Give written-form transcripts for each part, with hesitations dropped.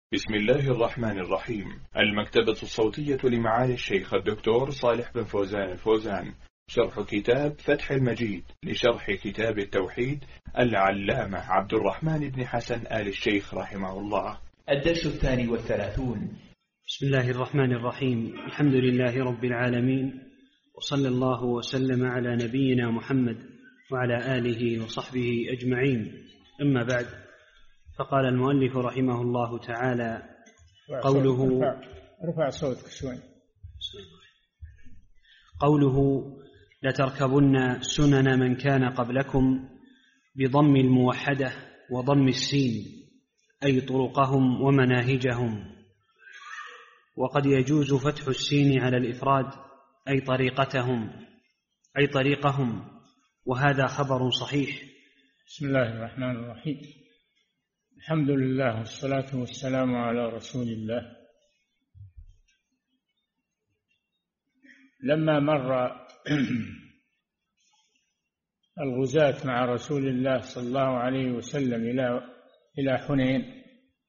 بسم الله الرحمن الرحيم. المكتبة الصوتية لمعالي الشيخ الدكتور صالح بن فوزان الفوزان، شرح كتاب فتح المجيد لشرح كتاب التوحيد العلامة عبد الرحمن بن حسن آل الشيخ رحمه الله. الدرس 32. بسم الله الرحمن الرحيم. الحمد لله رب العالمين، وصلى الله وسلم على نبينا محمد وعلى آله وصحبه أجمعين. أما بعد، فقال المؤلف رحمه الله تعالى قوله ارفع صوتك شوي. قوله لتركبن سنن من كان قبلكم بضم الموحدة وضم السين، أي طرقهم ومناهجهم. وقد يجوز فتح السين على الإفراد، أي طريقهم، وهذا خبر صحيح. بسم الله الرحمن الرحيم. الحمد لله والصلاة والسلام على رسول الله. لما مر الغزاة مع رسول الله صلى الله عليه وسلم إلى حنين،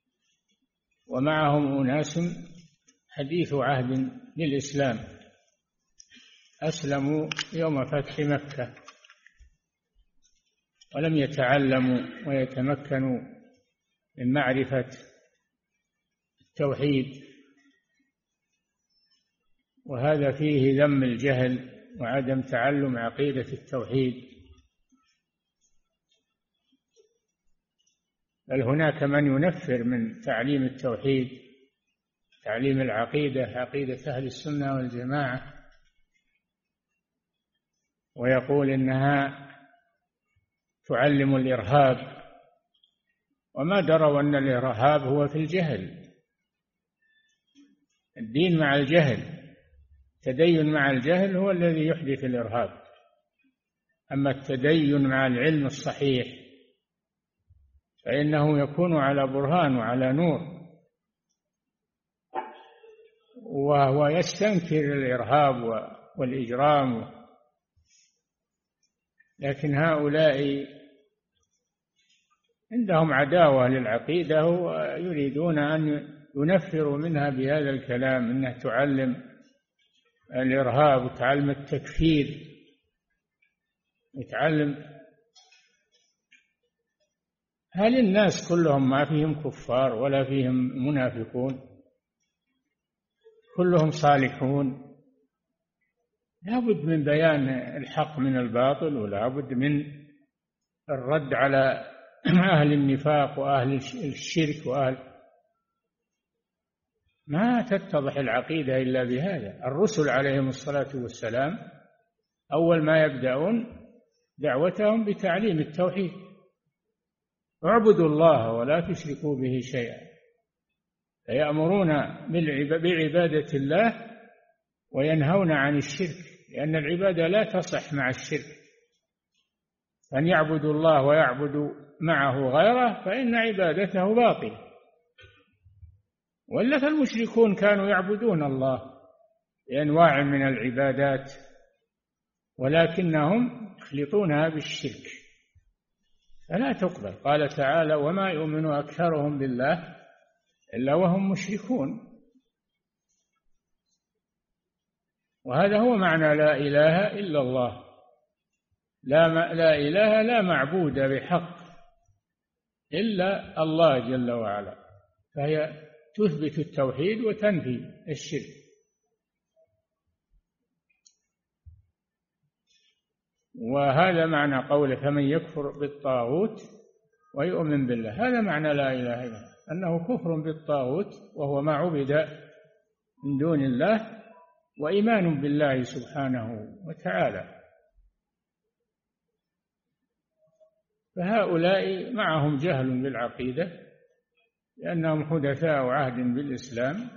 ومعهم أناس حديث عهد للإسلام، أسلموا يوم فتح مكة ولم يتعلموا ويتمكنوا من معرفة التوحيد، وهذا فيه ذم الجهل وعدم تعلم عقيدة التوحيد. بل هناك من ينفر من تعليم التوحيد، تعليم العقيدة، عقيدة أهل السنة والجماعة، ويقول إنها تعلم الإرهاب، وما دروا أن الإرهاب هو في الجهل. الدين مع الجهل، التدين مع الجهل هو الذي يحدث الإرهاب. أما التدين مع العلم الصحيح فإنه يكون على برهان وعلى نور، وهو يستنكر الإرهاب والإجرام. لكن هؤلاء عندهم عداوة للعقيدة ويريدون أن ينفروا منها بهذا الكلام، أنها تعلم الإرهاب وتعلم التكفير وتعلم. هل الناس كلهم ما فيهم كفار ولا فيهم منافقون؟ كلهم صالحون. لا بد من بيان الحق من الباطل، ولا بد من الرد على أهل النفاق وأهل الشرك ما تتضح العقيدة إلا بهذا. الرسل عليهم الصلاة والسلام أول ما يبدأون دعوتهم بتعليم التوحيد: اعبدوا الله ولا تشركوا به شيئا. فيأمرون بعبادة الله وينهون عن الشرك، لأن العبادة لا تصح مع الشرك. أن يعبدوا الله ويعبدوا معه غيره فإن عبادته باطلة. ولا فالمشركون كانوا يعبدون الله بأنواع من العبادات، ولكنهم يخلطونها بالشرك فلا تقبل. قال تعالى: وما يؤمن أكثرهم بالله إلا وهم مشركون. وهذا هو معنى لا إله إلا الله. لا إله، لا معبود بحق إلا الله جل وعلا، فهي تثبت التوحيد وتنفي الشرك. وهذا معنى قوله: فمن يكفر بالطاغوت ويؤمن بالله. هذا معنى لا إله إلا الله، أنه كفر بالطاغوت وهو ما عبد من دون الله، وإيمان بالله سبحانه وتعالى. فهؤلاء معهم جهل بالعقيدة، لأنهم حدثاء عهد بالإسلام.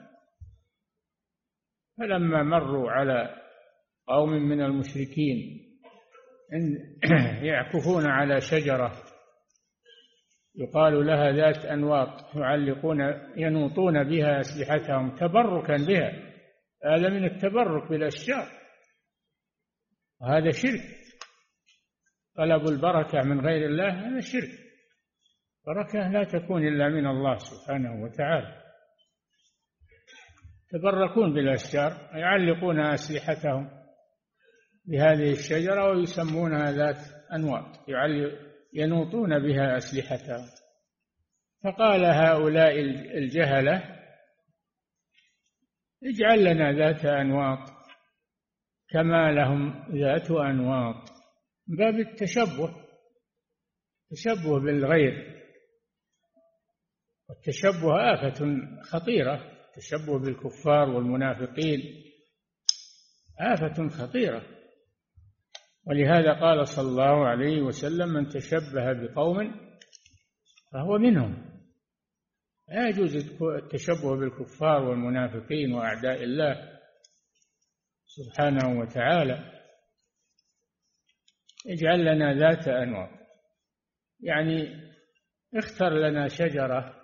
فلما مروا على قوم من المشركين يعكفون على شجرة يقال لها ذات أنواط، ينوطون بها أسلحتهم تبركا بها، هذا من التبرك بالأشجار، وهذا شرك. طلب البركة من غير الله هذا شرك. بركة لا تكون إلا من الله سبحانه وتعالى. يتبركون بالأشجار، يعلقون أسلحتهم بهذه الشجرة ويسمونها ذات أنواط، ينوطون بها أسلحتهم. فقال هؤلاء الجهلة: اجعل لنا ذات أنواط كما لهم ذات أنواط، من باب التشبه بالغير. والتشبه آفة خطيرة، التشبه بالكفار والمنافقين آفة خطيرة. ولهذا قال صلى الله عليه وسلم: من تشبه بقوم فهو منهم. لا يجوز التشبه بالكفار والمنافقين وأعداء الله سبحانه وتعالى. اجعل لنا ذات أنواط، يعني اختر لنا شجرة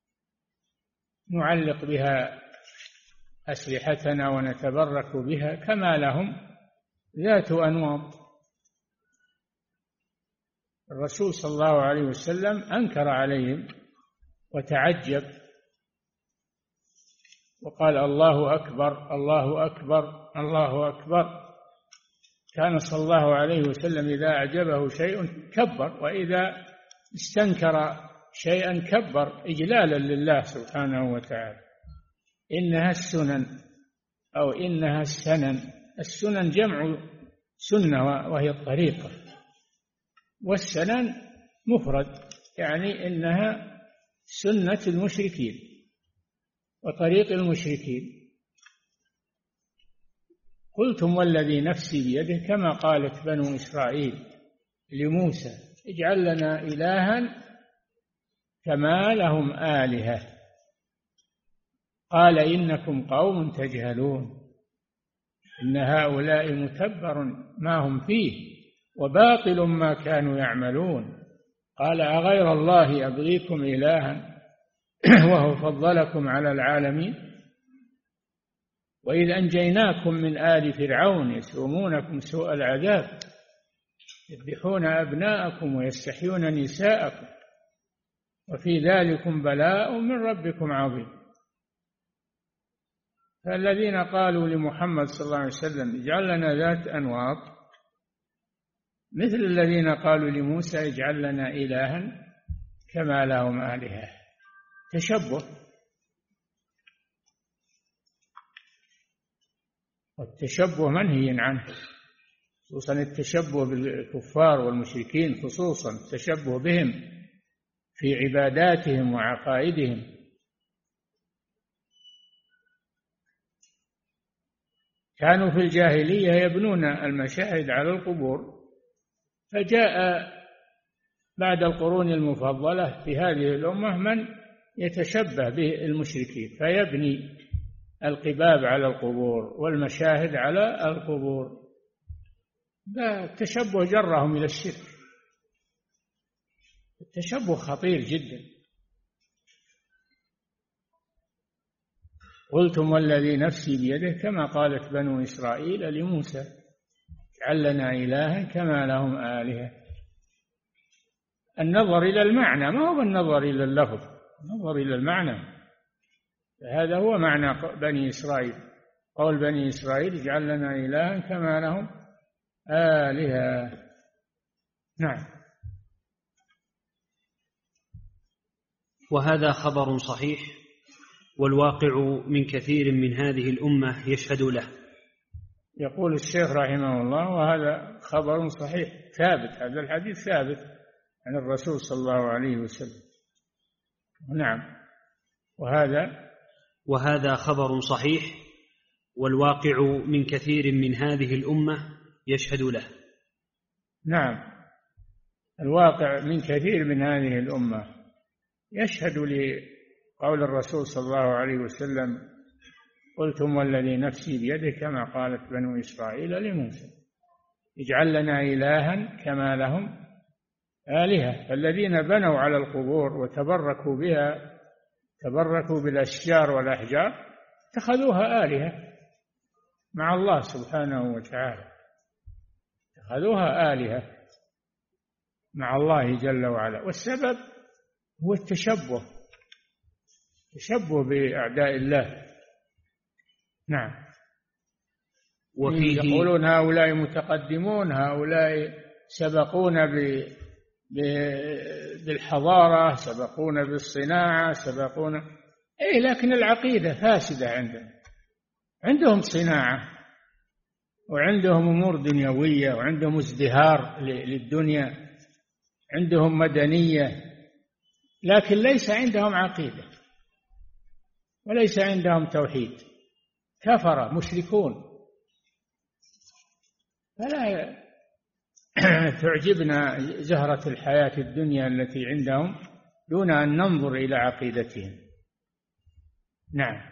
نعلق بها أسلحتنا ونتبرك بها كما لهم ذات أنواط. الرسول صلى الله عليه وسلم أنكر عليهم وتعجب وقال: الله أكبر، الله أكبر، الله أكبر. كان صلى الله عليه وسلم إذا أعجبه شيء كبر، وإذا استنكر شيئا كبر إجلالا لله سبحانه وتعالى. إنها السنن أو إنها السنن. السنن جمع سنة وهي الطريقة، والسنن مفرد، يعني إنها سنة المشركين وطريق المشركين. قلتم والذي نفسي بيده، كما قالت بنو إسرائيل لموسى: اجعل لنا إلها كما لهم آلهة. قال: إنكم قوم تجهلون، إن هؤلاء متبر ما هم فيه وباطل ما كانوا يعملون. قال: أغير الله أبغيكم إلها وهو فضلكم على العالمين. وإذ أنجيناكم من آل فرعون يسومونكم سوء العذاب يذبحون أبناءكم ويستحيون نساءكم وفي ذلكم بلاء من ربكم عظيم. فالذين قالوا لمحمد صلى الله عليه وسلم: اجعل لنا ذات أنواط، مثل الذين قالوا لموسى: اجعل لنا إلها كما لهم آلهة. تشبه، والتشبه منهي عنه، خصوصا التشبه بالكفار والمشركين، خصوصا التشبه بهم في عباداتهم وعقائدهم. كانوا في الجاهلية يبنون المشاهد على القبور، فجاء بعد القرون المفضلة في هذه الأمة من يتشبه بالمشركين فيبني القباب على القبور والمشاهد على القبور. التشبه جرهم إلى الشرك. التشبه خطير جدا. قلتم والذي نفسي بيده، كما قالت بنو إسرائيل لموسى: اجعل لنا إلها كما لهم آلهة. النظر إلى المعنى، ما هو النظر إلى اللفظ، النظر إلى المعنى. هذا هو معنى بني إسرائيل، قول بني إسرائيل: اجعل لنا إلها كما لهم آلهة. نعم. وهذا خبر صحيح، والواقع من كثير من هذه الأمة يشهد له. يقول الشيخ رحمه الله: وهذا خبر صحيح ثابت، هذا الحديث ثابت عن الرسول صلى الله عليه وسلم. نعم. وهذا خبر صحيح، والواقع من كثير من هذه الأمة يشهد له. نعم، الواقع من كثير من هذه الأمة يشهد لقول الرسول صلى الله عليه وسلم: قلتم والذي نفسي بيده، كما قالت بنو إسرائيل لموسى: اجعل لنا إلها كما لهم آلهة. فالذين بنوا على القبور وتبركوا بها، تبركوا بالأشجار والأحجار، اتخذوها آلهة مع الله سبحانه وتعالى، اتخذوها آلهة مع الله جل وعلا. والسبب هو التشبه بأعداء الله، نعم. وفيه يقولون هؤلاء متقدمون، هؤلاء سبقونا بالحضارة، سبقونا بالصناعة، سبقونا لكن العقيدة فاسدة عندهم صناعة وعندهم أمور دنيوية وعندهم ازدهار للدنيا، عندهم مدنية، لكن ليس عندهم عقيدة وليس عندهم توحيد، كفرة مشركون. فلا تعجبنا زهرة الحياة الدنيا التي عندهم دون أن ننظر إلى عقيدتهم. نعم.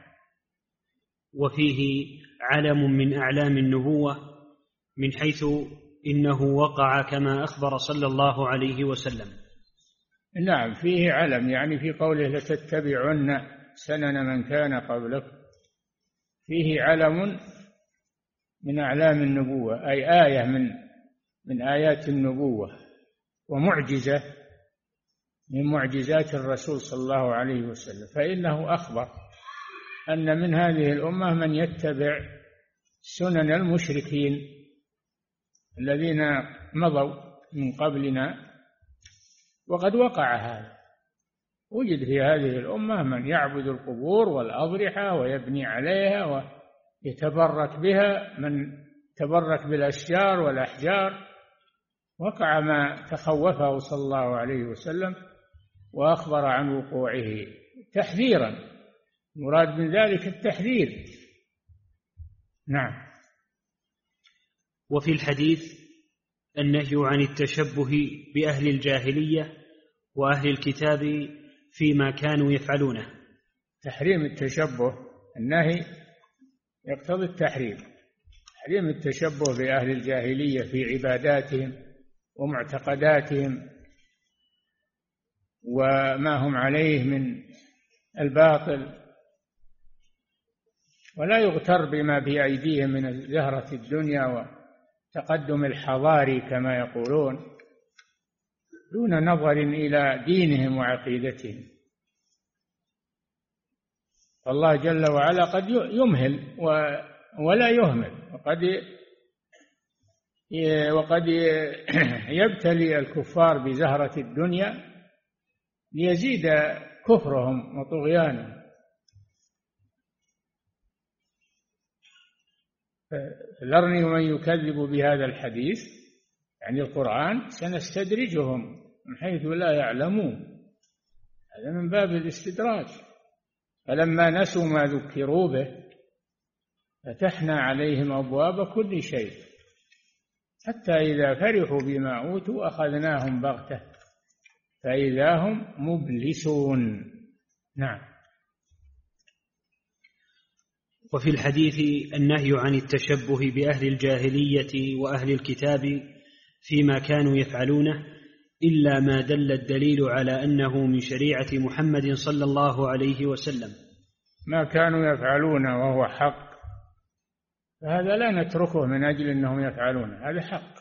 وفيه علم من أعلام النبوة من حيث إنه وقع كما أخبر صلى الله عليه وسلم. نعم، فيه علم، يعني في قوله لتتبعن سنن من كان قبلكم، فيه علم من أعلام النبوة، أي آية من آيات النبوة، ومعجزة من معجزات الرسول صلى الله عليه وسلم، فإنه أخبر أن من هذه الأمة من يتبع سنن المشركين الذين مضوا من قبلنا، وقد وقع هذا، وجد في هذه الأمة من يعبد القبور والأضرحة ويبني عليها ويتبرك بها، من تبرك بالأشجار والأحجار، وقع ما تخوفه صلى الله عليه وسلم وأخبر عن وقوعه تحذيرا، مراد من ذلك التحذير. نعم. وفي الحديث النهي عن التشبه بأهل الجاهلية وأهل الكتاب فيما كانوا يفعلونه. تحريم التشبه، النهي يقتضي التحريم، تحريم التشبه بأهل الجاهلية في عباداتهم ومعتقداتهم وما هم عليه من الباطل، ولا يغتر بما بأيديهم من زهرة الدنيا وتقدم الحضاري كما يقولون، دون نظر إلى دينهم وعقيدتهم. الله جل وعلا قد يمهل ولا يهمل، وقد يبتلي الكفار بزهرة الدنيا ليزيد كفرهم وطغيانهم. ذرني ومن يكذب بهذا الحديث، يعني القرآن، سنستدرجهم من حيث لا يعلمون، هذا من باب الاستدراج. فلما نسوا ما ذكروا به فتحنا عليهم أبواب كل شيء حتى إذا فرحوا بما أوتوا أخذناهم بغتة فإذا هم مبلسون. نعم. وفي الحديث النهي عن التشبه بأهل الجاهلية وأهل الكتاب فيما كانوا يفعلونه إلا ما دل الدليل على أنه من شريعة محمد صلى الله عليه وسلم. ما كانوا يفعلونه وهو حق، فهذا لا نتركه من أجل أنهم يفعلون، هذا حق.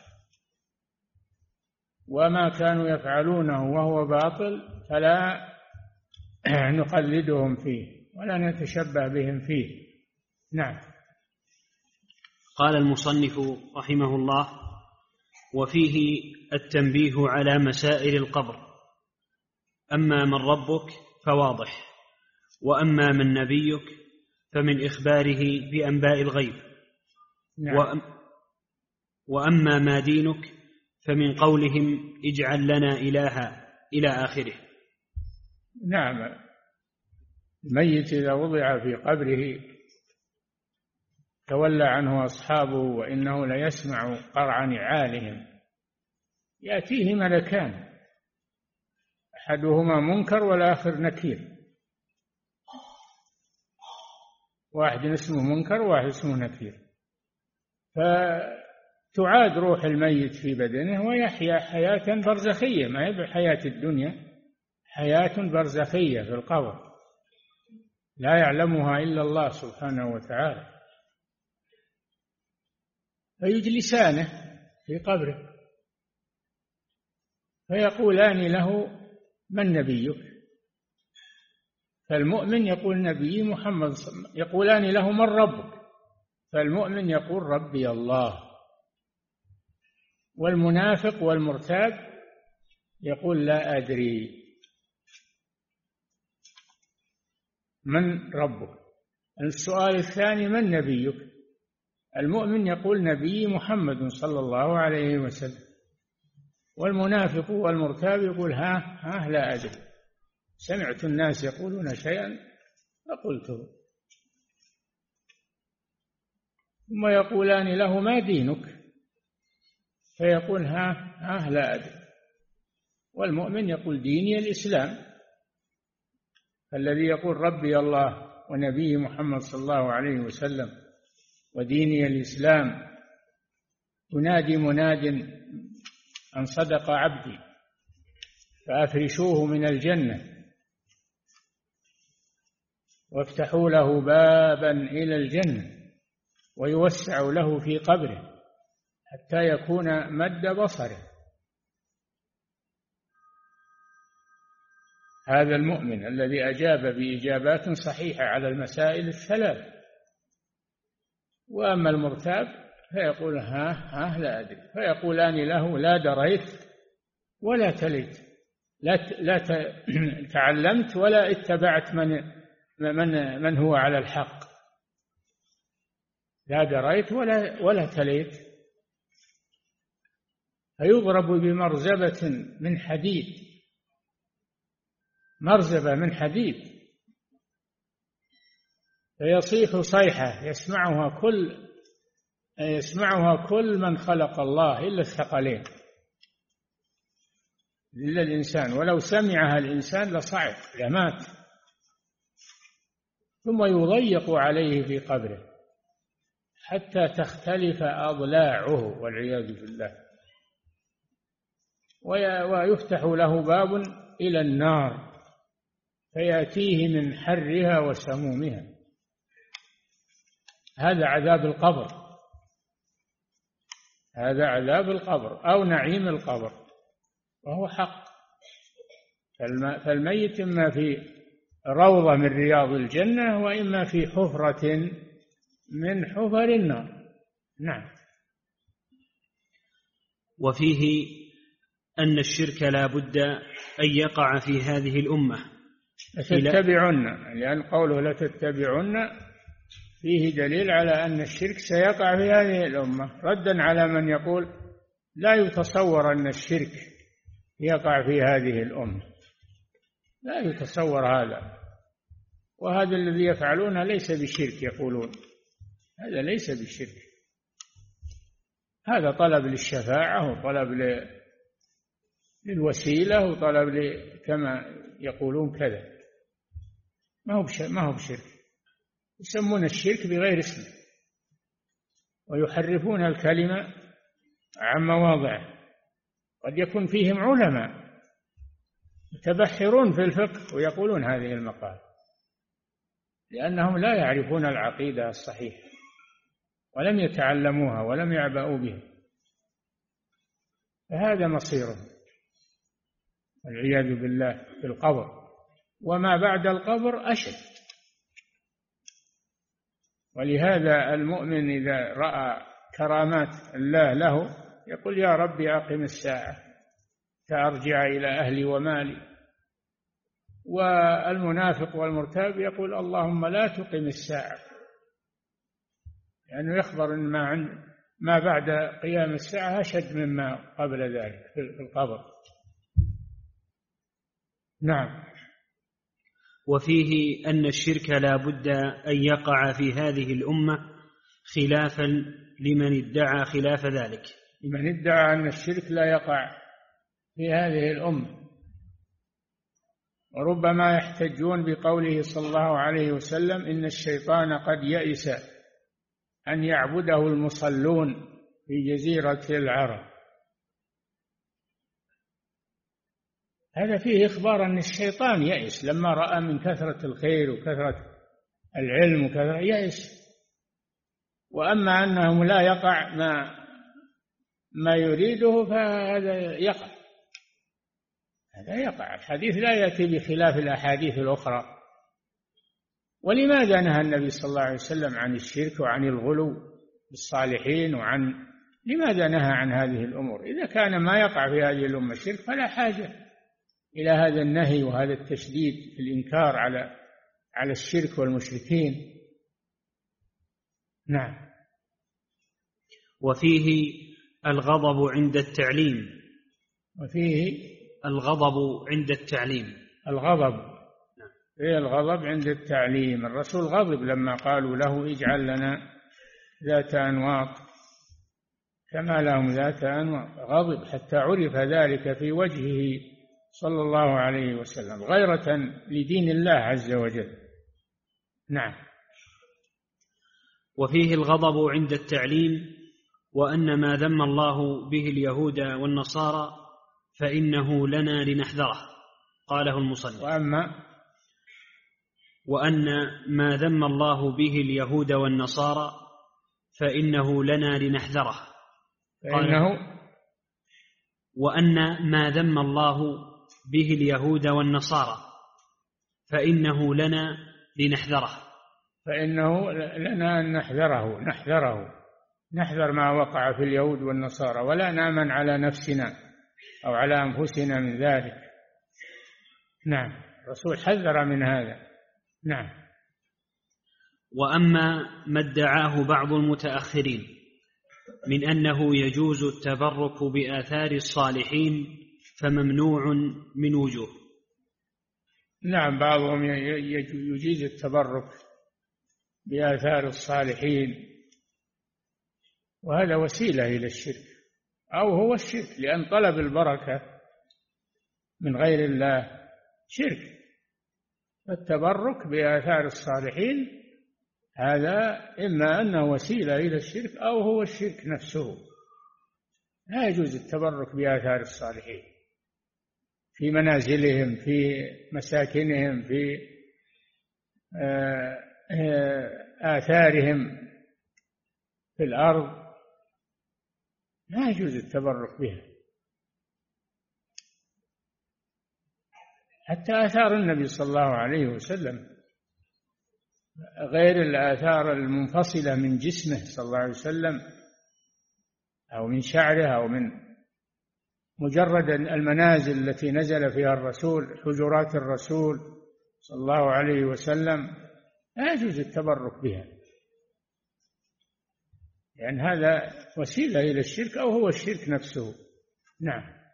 وما كانوا يفعلونه وهو باطل فلا نقلدهم فيه ولا نتشبه بهم فيه. نعم. قال المصنف رحمه الله: وفيه التنبيه على مسائل القبر. أما من ربك فواضح، وأما من نبيك فمن إخباره بأنباء الغيب. نعم. وأما ما دينك فمن قولهم اجعل لنا إلها إلى آخره. نعم. الميت إذا وضع في قبره تولى عنه أصحابه وإنه ليسمع قرع نعالهم، يأتيه ملكان، أحدهما منكر والآخر نكير، واحد اسمه منكر وواحد اسمه نكير، فتعاد روح الميت في بدنه ويحيا حياة برزخية، ما هي بحياة الدنيا، حياة برزخية في القبر لا يعلمها إلا الله سبحانه وتعالى. فيجلسانه في قبره فيقولان له من نبيك؟ فالمؤمن يقول نبي محمد، يقولان له من ربك؟ فالمؤمن يقول ربي الله، والمنافق والمرتاب يقول لا أدري من ربك. السؤال الثاني من نبيك؟ المؤمن يقول نبي محمد صلى الله عليه وسلم، والمنافق والمرتاب يقول ها لا أدري، سمعت الناس يقولون شيئا فقلته. ثم يقولان له ما دينك؟ فيقول ها لا أدري. والمؤمن يقول ديني الإسلام. الذي يقول ربي الله ونبي محمد صلى الله عليه وسلم وديني الإسلام ينادي مناد أن صدق عبدي فأفرشوه من الجنة وافتحوا له بابا إلى الجنة ويوسع له في قبره حتى يكون مد بصره. هذا المؤمن الذي أجاب بإجابات صحيحة على المسائل الثلاث. وأما المرتاب فيقول ها لا أدري، فيقولان له لا دريت ولا تليت، لا تعلمت ولا اتبعت من هو على الحق. لا دريت ولا تليت. فيضرب بمرزبة من حديد، مرزبة من حديد، فيصيح صيحة يسمعها كل من خلق الله إلا الثقلين، إلا الإنسان، ولو سمعها الإنسان لصعق لمات. ثم يضيق عليه في قبره حتى تختلف أضلاعه والعياذ بالله، ويفتح له باب إلى النار فيأتيه من حرها وسمومها. هذا عذاب القبر، هذا عذاب القبر أو نعيم القبر، وهو حق. فالميت إما في روضة من رياض الجنة وإما في حفرة من حفر النار. نعم. وفيه أن الشرك لا بد أن يقع في هذه الأمة. لتتبعن، لأن قوله لتتبعن فيه دليل على أن الشرك سيقع في هذه الأمة، ردا على من يقول لا يتصور أن الشرك يقع في هذه الأمة. لا يتصور هذا، وهذا الذي يفعلونه ليس بشرك، يقولون هذا ليس بشرك، هذا طلب للشفاعة وطلب للوسيلة وطلب كما يقولون كذا، ما هو بشرك. يسمون الشرك بغير اسمه ويحرفون الكلمة عن مواضعه. قد يكون فيهم علماء يتبحرون في الفقه ويقولون هذه المقال لأنهم لا يعرفون العقيدة الصحيحة ولم يتعلموها ولم يعبأوا بها، فهذا مصيرهم والعياذ بالله في القبر. وما بعد القبر أشد. ولهذا المؤمن إذا رأى كرامات الله له يقول يا ربي أقم الساعة فأرجع إلى أهلي ومالي. والمنافق والمرتاب يقول اللهم لا تقم الساعة، لأنه يخبر أن ما بعد قيام الساعة أشد مما قبل ذلك في القبر. نعم. وفيه أن الشرك لا بد أن يقع في هذه الأمة خلافا لمن ادعى خلاف ذلك. لمن ادعى أن الشرك لا يقع في هذه الأمة. وربما يحتجون بقوله صلى الله عليه وسلم إن الشيطان قد يئس أن يعبده المصلون في جزيرة العرب. هذا فيه إخبار أن الشيطان يئس لما رأى من كثرة الخير وكثرة العلم وكثرة يئس. وأما أنه لا يقع ما يريده فهذا يقع، هذا يقع. الحديث لا يأتي بخلاف الأحاديث الأخرى. ولماذا نهى النبي صلى الله عليه وسلم عن الشرك وعن الغلو بالصالحين لماذا نهى عن هذه الأمور؟ إذا كان ما يقع في هذه الأمة شرك فلا حاجة إلى هذا النهي وهذا التشديد في الإنكار على الشرك والمشركين. نعم. وفيه الغضب عند التعليم. وفيه الغضب عند التعليم. الغضب إيه الغضب عند التعليم. الرسول غضب لما قالوا له اجعل لنا ذات أنواط كما لهم ذات أنواط، غضب حتى عرف ذلك في وجهه صلى الله عليه وسلم غيرة لدين الله عز وجل. نعم. وفيه الغضب عند التعليم، وأن ما ذم الله به اليهود والنصارى فإنه لنا لنحذره، قاله المصنف. وأن ما ذم الله به اليهود والنصارى فإنه لنا لنحذره، وأن ما ذم الله به اليهود والنصارى فإنه لنا لنحذره، فإنه لنا أن نحذر ما وقع في اليهود والنصارى، ولا نامن على نفسنا أو على أنفسنا من ذلك. نعم. الرسول حذر من هذا. نعم. وأما ما ادعاه بعض المتأخرين من أنه يجوز التبرك بآثار الصالحين فممنوع من وجوه. نعم. بعضهم يجيز التبرك بآثار الصالحين، وهذا وسيلة إلى الشرك، أو هو الشرك، لأن طلب البركة من غير الله شرك. التبرك بآثار الصالحين هذا إما أنه وسيلة إلى الشرك أو هو الشرك نفسه. لا يجوز التبرك بآثار الصالحين في منازلهم، في مساكنهم، في آثارهم في الأرض، لا يجوز التبرك بها. حتى آثار النبي صلى الله عليه وسلم غير الآثار المنفصلة من جسمه صلى الله عليه وسلم أو من شعره أو من مجرد المنازل التي نزل فيها الرسول، حجرات الرسول صلى الله عليه وسلم، لا يجوز التبرك بها، لأن هذا وسيلة إلى الشرك أو هو الشرك نفسه. نعم.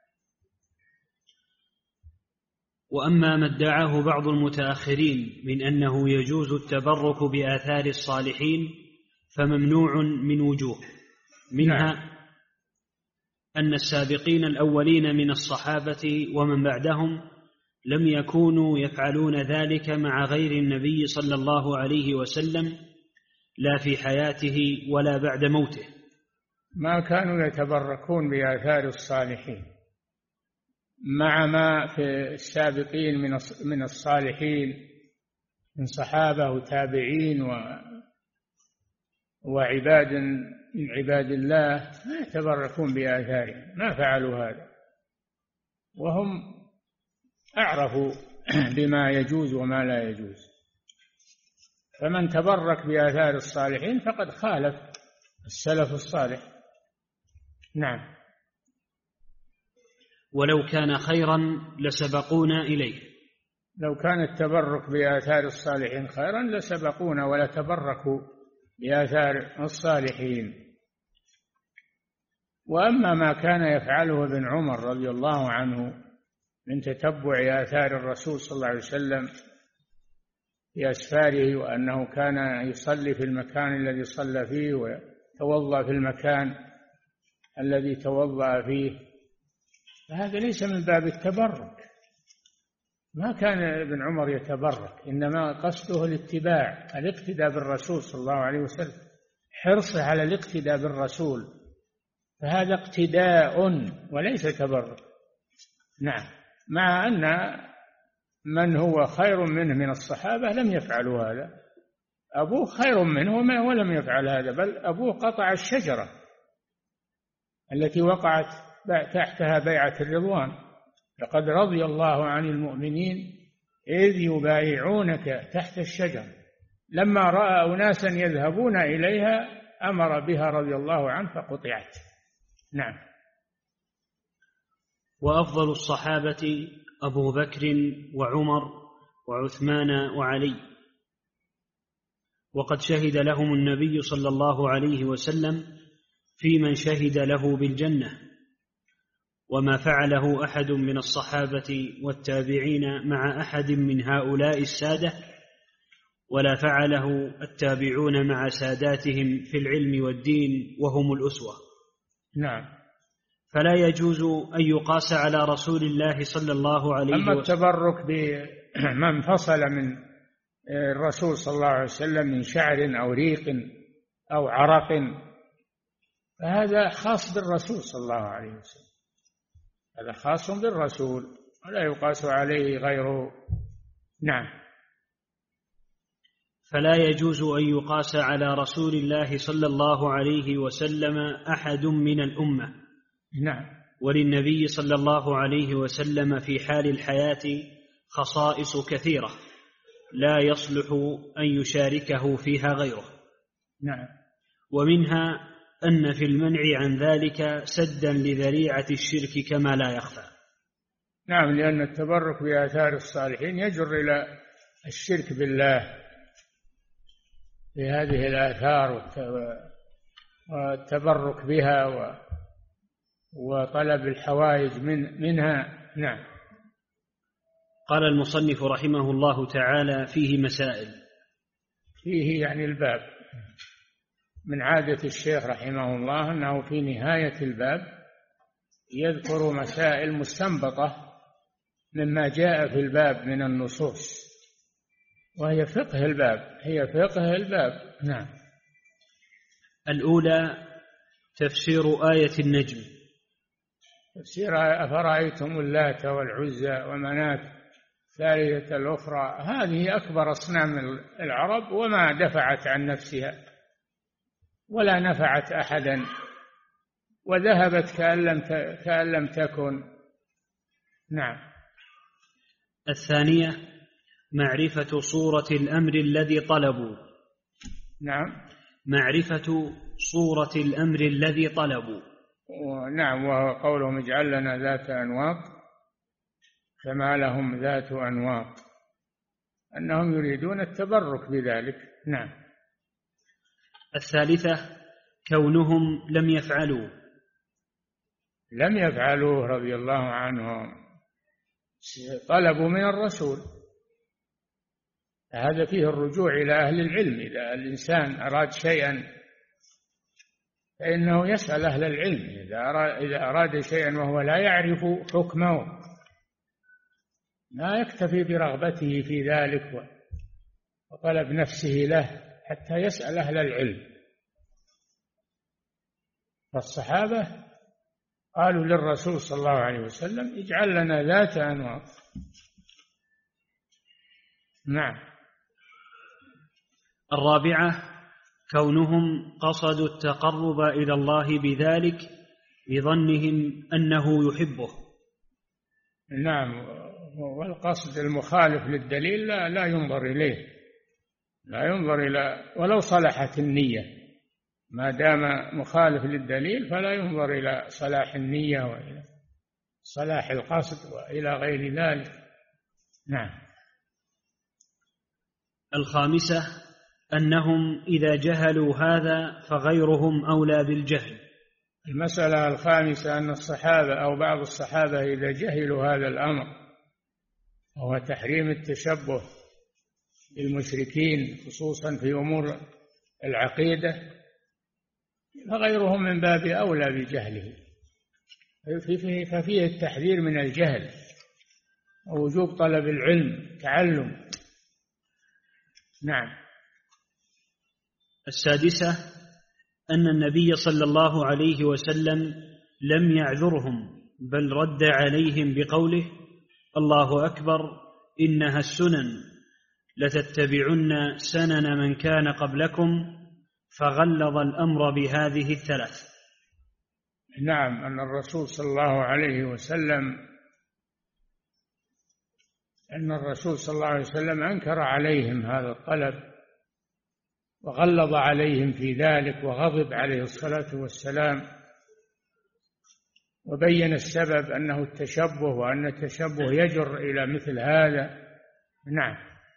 وأما ما ادعاه بعض المتأخرين من أنه يجوز التبرك بآثار الصالحين فممنوع من وجوه، منها أن السابقين الأولين من الصحابة ومن بعدهم لم يكونوا يفعلون ذلك مع غير النبي صلى الله عليه وسلم، لا في حياته ولا بعد موته. ما كانوا يتبركون بآثار الصالحين مع ما في السابقين من الصالحين من صحابة وتابعين وعباد من عباد الله، ما يتبركون بآثارهم، ما فعلوا هذا، وهم أعرفوا بما يجوز وما لا يجوز. فمن تبرك بآثار الصالحين فقد خالف السلف الصالح. نعم. ولو كان خيرا لسبقونا إليه. لو كان التبرك بآثار الصالحين خيرا لسبقونا ولا تبركوا بآثار الصالحين. وأما ما كان يفعله ابن عمر رضي الله عنه من تتبع آثار الرسول صلى الله عليه وسلم في أسفاره، وأنه كان يصلي في المكان الذي صلى فيه ويتوضأ في المكان الذي توضأ فيه، فهذا ليس من باب التبرك. ما كان ابن عمر يتبرك، إنما قصده الاتباع، الاقتداء بالرسول صلى الله عليه وسلم، حرصه على الاقتداء بالرسول، فهذا اقتداء وليس تبرك. نعم. مع أن من هو خير منه من الصحابة لم يفعلوا هذا، أبوه خير منه ولم يفعل هذا، بل أبوه قطع الشجرة التي وقعت تحتها بيعة الرضوان، لقد رضي الله عن المؤمنين إذ يبايعونك تحت الشجرة، لما رأى أناسا يذهبون إليها أمر بها رضي الله عنه فقطعت. نعم. وأفضل الصحابة أبو بكر وعمر وعثمان وعلي، وقد شهد لهم النبي صلى الله عليه وسلم في من شهد له بالجنة، وما فعله أحد من الصحابة والتابعين مع أحد من هؤلاء السادة، ولا فعله التابعون مع ساداتهم في العلم والدين وهم الأسوة. نعم. فلا يجوز أن يقاس على رسول الله صلى الله عليه وسلم. أما التبرك بمن فصل من الرسول صلى الله عليه وسلم من شعر أو ريق أو عرق فهذا خاص بالرسول صلى الله عليه وسلم، هذا خاص بالرسول ولا يقاس عليه غيره. نعم. فلا يجوز أن يقاس على رسول الله صلى الله عليه وسلم أحد من الأمة. نعم. وللنبي صلى الله عليه وسلم في حال الحياة خصائص كثيرة لا يصلح أن يشاركه فيها غيره. نعم. ومنها أن في المنع عن ذلك سدا لذريعة الشرك كما لا يخفى. نعم، لأن التبرك بآثار الصالحين يجر إلى الشرك بالله في هذه الآثار والتبرك بها وطلب الحوائج منها. نعم. قال المصنف رحمه الله تعالى: فيه مسائل. فيه يعني الباب. من عادة الشيخ رحمه الله أنه في نهاية الباب يذكر مسائل مستنبطة مما جاء في الباب من النصوص، وهي فقه الباب، هي فقه الباب. نعم. الأولى تفسير آية النجم. تفسير أفرأيتم اللات والعزى ومناة الثالثة الأخرى، هذه أكبر أصنام العرب وما دفعت عن نفسها ولا نفعت أحدا، وذهبت كأن لم تكن. نعم. الثانية معرفة صورة الأمر الذي طلبوا. نعم. معرفة صورة الأمر الذي طلبوا. نعم. وهو قولهم اجعل لنا ذات أنواط كما لهم ذات أنواط، أنهم يريدون التبرك بذلك. نعم. الثالثة كونهم لم يفعلوه رضي الله عنهم، طلبوا من الرسول. هذا فيه الرجوع إلى أهل العلم. إذا الإنسان أراد شيئا فإنه يسأل أهل العلم. إذا أراد شيئا وهو لا يعرف حكمه لا يكتفي برغبته في ذلك وطلب نفسه له حتى يسأل أهل العلم. فالصحابة قالوا للرسول صلى الله عليه وسلم اجعل لنا ذات أنواط. نعم. الرابعة كونهم قصدوا التقرب إلى الله بذلك بظنهم أنه يحبه. نعم. والقصد المخالف للدليل لا ينظر إليه، لا ينظر إلى ولو صلحت النية، ما دام مخالف للدليل فلا ينظر إلى صلاح النية وإلى صلاح القصد وإلى غير ذلك. نعم. الخامسة أنهم إذا جهلوا هذا فغيرهم أولى بالجهل. المسألة الخامسة أن الصحابة أو بعض الصحابة إذا جهلوا هذا الأمر وهو تحريم التشبه بالمشركين خصوصا في أمور العقيدة فغيرهم من باب أولى بجهله، ففيه التحذير من الجهل ووجوب طلب العلم تعلم. نعم. السادسة أن النبي صلى الله عليه وسلم لم يعذرهم بل رد عليهم بقوله: الله أكبر إنها السنن لتتبعن سنن من كان قبلكم، فغلظ الأمر بهذه الثلاث. نعم. أن الرسول صلى الله عليه وسلم أنكر عليهم هذا الطلب وغلظ عليهم في ذلك وغضب عليه الصلاة والسلام، وبين السبب أنه التشبه، وأن التشبه يجر إلى مثل هذا. نعم.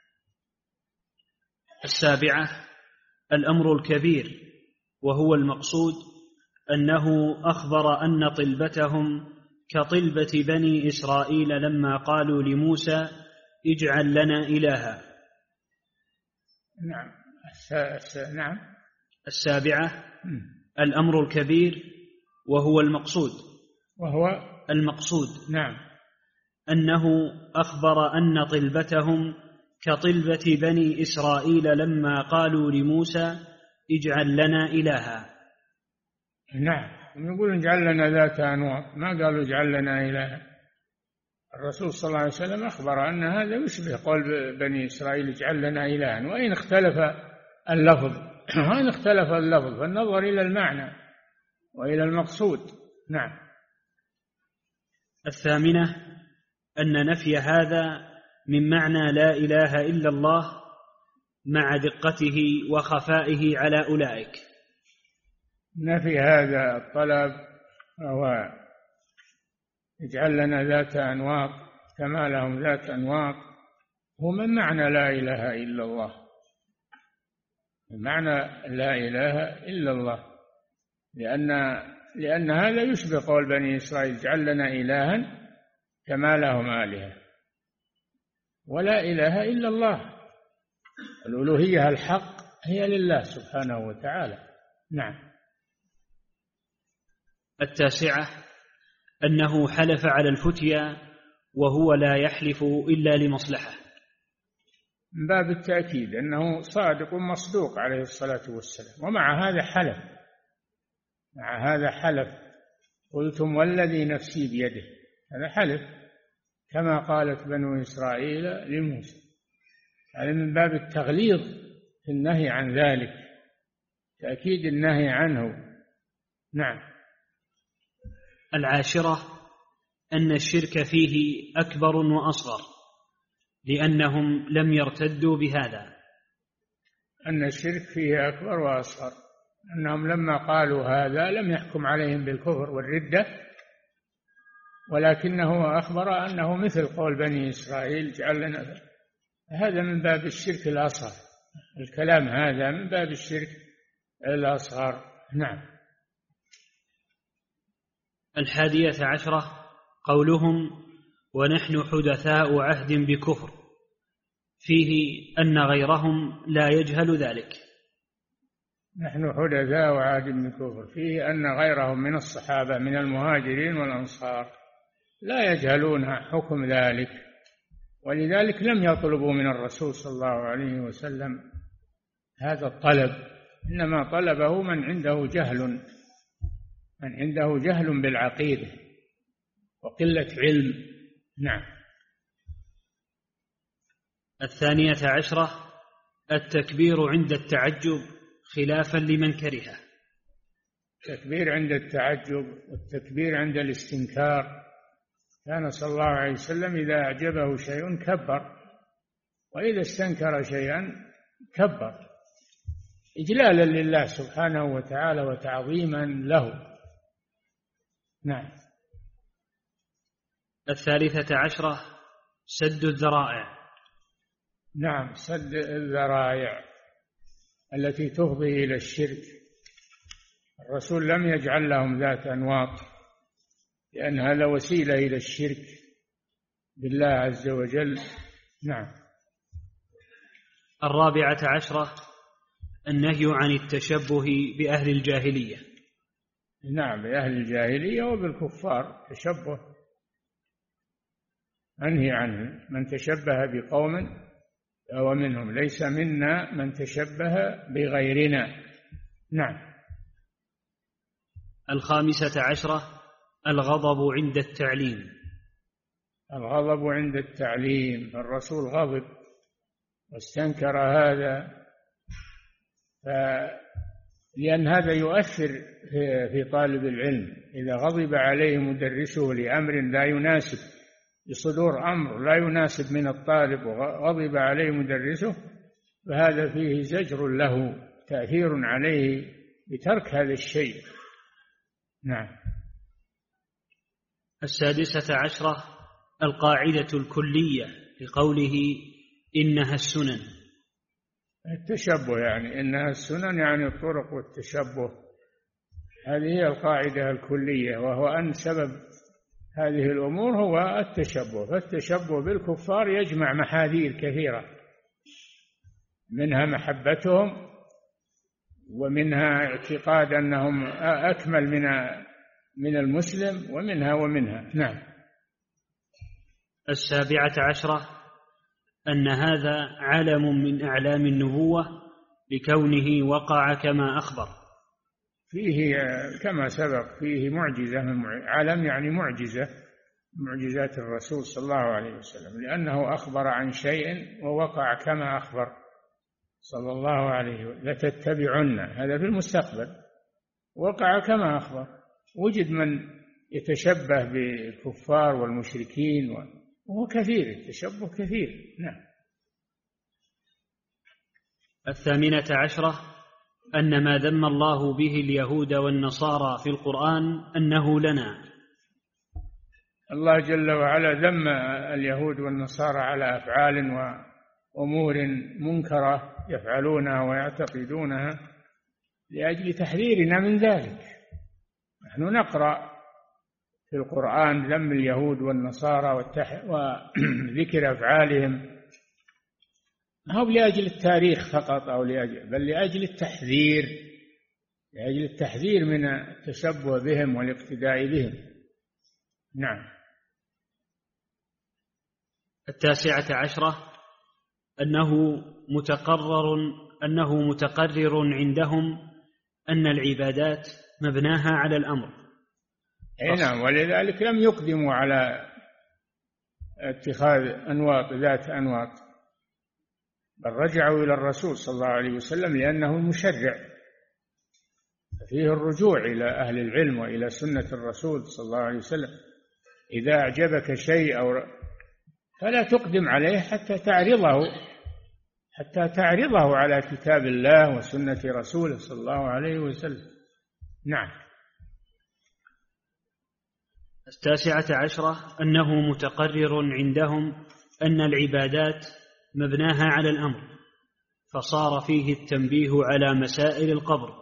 7 الأمر الكبير، وهو المقصود أنه أخبر أن طلبتهم كطلبة بني إسرائيل لما قالوا لموسى اجعل لنا إلها. نعم. نعم. 7 الأمر الكبير، وهو المقصود نعم أنه أخبر أن طلبتهم كطلبة بني إسرائيل لما قالوا لموسى اجعل لنا إلها. نعم. يقولون اجعل لنا ذات أنواط، ما قالوا اجعل لنا إلها. الرسول صلى الله عليه وسلم أخبر أن هذا يشبه قول بني إسرائيل اجعل لنا إلها، وإن اختلف اللفظ فالنظر إلى المعنى وإلى المقصود. نعم. 8 أن نفي هذا من معنى لا إله إلا الله مع دقته وخفائه على أولئك. نفي هذا الطلب هو اجعل لنا ذات أنواط كما لهم ذات أنواط، هو من معنى لا إله إلا الله، معنى لا إله إلا الله، لأن هذا يشبه قول بني إسرائيل اجعل لنا إلها كما لهم آلهة، ولا إله إلا الله. الألوهية الحق هي لله سبحانه وتعالى. نعم. 9 أنه حلف على الفتيا وهو لا يحلف إلا لمصلحة، من باب التأكيد أنه صادق مصدوق عليه الصلاة والسلام، ومع هذا حلف قلتم والذي نفسي بيده، هذا حلف كما قالت بنو إسرائيل لموسى، هذا من باب التغليظ في النهي عن ذلك، تأكيد النهي عنه. نعم. 10 أن الشرك فيه أكبر وأصغر لأنهم لم يرتدوا بهذا. أن الشرك فيه أكبر وأصغر، أنهم لما قالوا هذا لم يحكم عليهم بالكفر والردة، ولكنه أخبر أنه مثل قول بني إسرائيل جعل لنا، هذا من باب الشرك الأصغر، الكلام هذا من باب الشرك الأصغر. نعم. 11 قولهم ونحن حدثاء عهد بكفر، فيه أن غيرهم لا يجهل ذلك. نحن حدثاء عهد بكفر، فيه أن غيرهم من الصحابة من المهاجرين والأنصار لا يجهلون حكم ذلك، ولذلك لم يطلبوا من الرسول صلى الله عليه وسلم هذا الطلب، إنما طلبه من عنده جهل بالعقيدة وقلة علم. نعم. 12 التكبير عند التعجب خلافا لمن كرهه. التكبير عند التعجب والتكبير عند الاستنكار، كان صلى الله عليه وسلم إذا أعجبه شيء كبر، وإذا استنكر شيئا كبر، إجلالا لله سبحانه وتعالى وتعظيما له. نعم. 13 سد الذرائع. نعم، سد الذرائع التي تفضي إلى الشرك، الرسول لم يجعل لهم ذات أنواط، لأن هذا وسيلة إلى الشرك بالله عز وجل. نعم. 14 النهي عن التشبه بأهل الجاهلية. نعم، بأهل الجاهلية وبالكفار تشبه أنهي عنه، من تشبه بقوم فهو منهم، ليس منا من تشبه بغيرنا. نعم. 15 الغضب عند التعليم. الغضب عند التعليم، الرسول غضب واستنكر هذا، لأن هذا يؤثر في طالب العلم، إذا غضب عليه مدرسه لأمر لا يناسب، لصدور أمر لا يناسب من الطالب وغضب عليه مدرسه، فهذا فيه زجر له تأثير عليه بترك هذا الشيء. نعم. 16 القاعدة الكلية لقوله إنها السنن. التشبه يعني إنها السنن يعني الطرق والتشبه، هذه هي القاعدة الكلية، وهو أن سبب هذه الأمور هو التشبه. فالتشبه بالكفار يجمع محاذير كثيرة، منها محبتهم، ومنها اعتقاد أنهم أكمل من المسلم، ومنها. نعم. 17 أن هذا علم من أعلام النبوة لكونه وقع كما أخبر. فيه كما سبق فيه معجزة، علم يعني معجزة، معجزات الرسول صلى الله عليه وسلم، لأنه أخبر عن شيء ووقع كما أخبر صلى الله عليه وسلم. لتتبعن، هذا في المستقبل، وقع كما أخبر. وجد من يتشبه بالكفار والمشركين، وهو كثير، التشبه كثير. نعم. 18 أن ما ذم الله به اليهود والنصارى في القرآن أنه لنا. الله جل وعلا ذم اليهود والنصارى على أفعال وأمور منكرة يفعلونها ويعتقدونها لأجل تحذيرنا من ذلك. نحن نقرأ في القرآن ذم اليهود والنصارى وذكر أفعالهم، ما هو لأجل التاريخ فقط أو بل لأجل التحذير، لأجل التحذير من التشبه بهم والاقتداء بهم. نعم. 19 أنه متقرر عندهم أن العبادات مبناها على الأمر. نعم. ولذلك لم يقدموا على اتخاذ أنواط ذات أنواط، بل رجعوا إلى الرسول صلى الله عليه وسلم لأنه المشرع، فيه الرجوع إلى أهل العلم وإلى سنة الرسول صلى الله عليه وسلم. إذا أعجبك شيء فلا تقدم عليه حتى تعرضه على كتاب الله وسنة رسوله صلى الله عليه وسلم. نعم. 19 أنه متقرر عندهم أن العبادات مبناها على الأمر، فصار فيه التنبيه على مسائل القبر.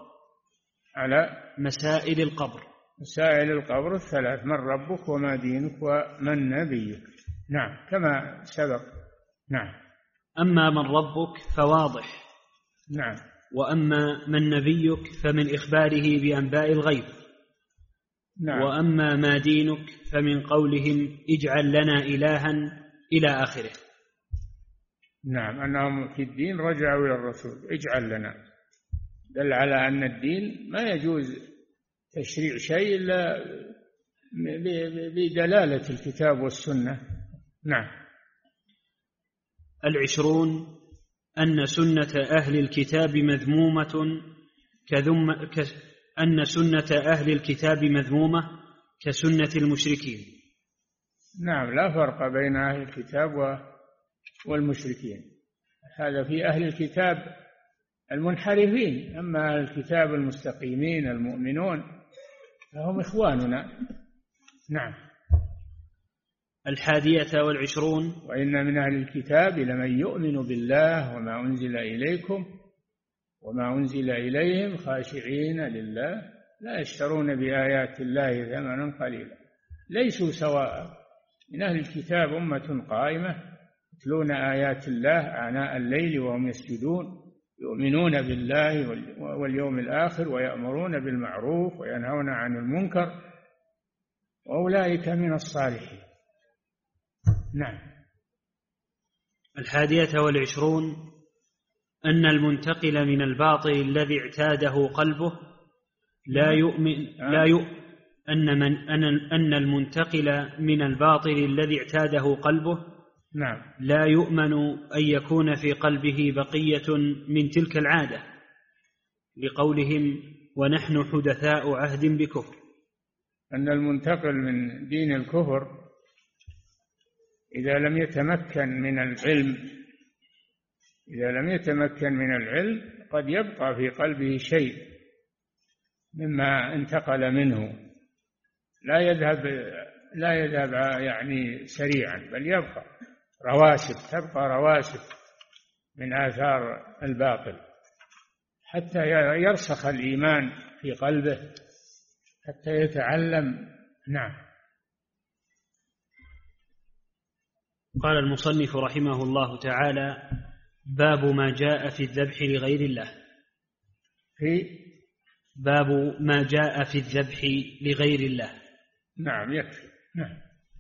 مسائل القبر الثلاث: من ربك وما دينك ومن نبيك. نعم، كما سبق. نعم. أما من ربك فواضح. نعم. وأما من نبيك فمن إخباره بأنباء الغيب. نعم. وأما ما دينك فمن قولهم اجعل لنا إلها إلى آخره. نعم، أنهم في الدين رجعوا إلى الرسول اجعل لنا، دل على أن الدين ما يجوز تشريع شيء إلا بدلالة الكتاب والسنة. نعم. 20 أن سنة أهل الكتاب مذمومة كسنة المشركين. نعم، لا فرق بين أهل الكتاب والمشركين، هذا في أهل الكتاب المنحرفين، أما أهل الكتاب المستقيمين المؤمنون فهم إخواننا. نعم. 21 وإن من أهل الكتاب لمن يؤمن بالله وما أنزل إليكم وما أنزل إليهم خاشعين لله لا يشترون بآيات الله ثمنا قليلا ليسوا سواء. من أهل الكتاب أمة قائمة يتلون آيات الله آناء الليل وهم يسجدون يؤمنون بالله واليوم الآخر ويأمرون بالمعروف وينهون عن المنكر وأولئك من الصالحين. نعم. 21 أن المنتقل من الباطل الذي اعتاده قلبه أن المنتقل من الباطل الذي اعتاده قلبه نعم لا يؤمن أن يكون في قلبه بقية من تلك العادة، لقولهم ونحن حدثاء عهد بكفر. أن المنتقل من دين الكفر إذا لم يتمكن من العلم قد يبقى في قلبه شيء مما انتقل منه، لا يذهب يعني سريعا، بل يبقى تبقى رواسب من آثار الباطل حتى يرسخ الإيمان في قلبه، حتى يتعلم. نعم. قال المصنف رحمه الله تعالى: باب ما جاء في الذبح لغير الله. باب ما جاء في الذبح لغير الله. نعم، يكفي. نعم.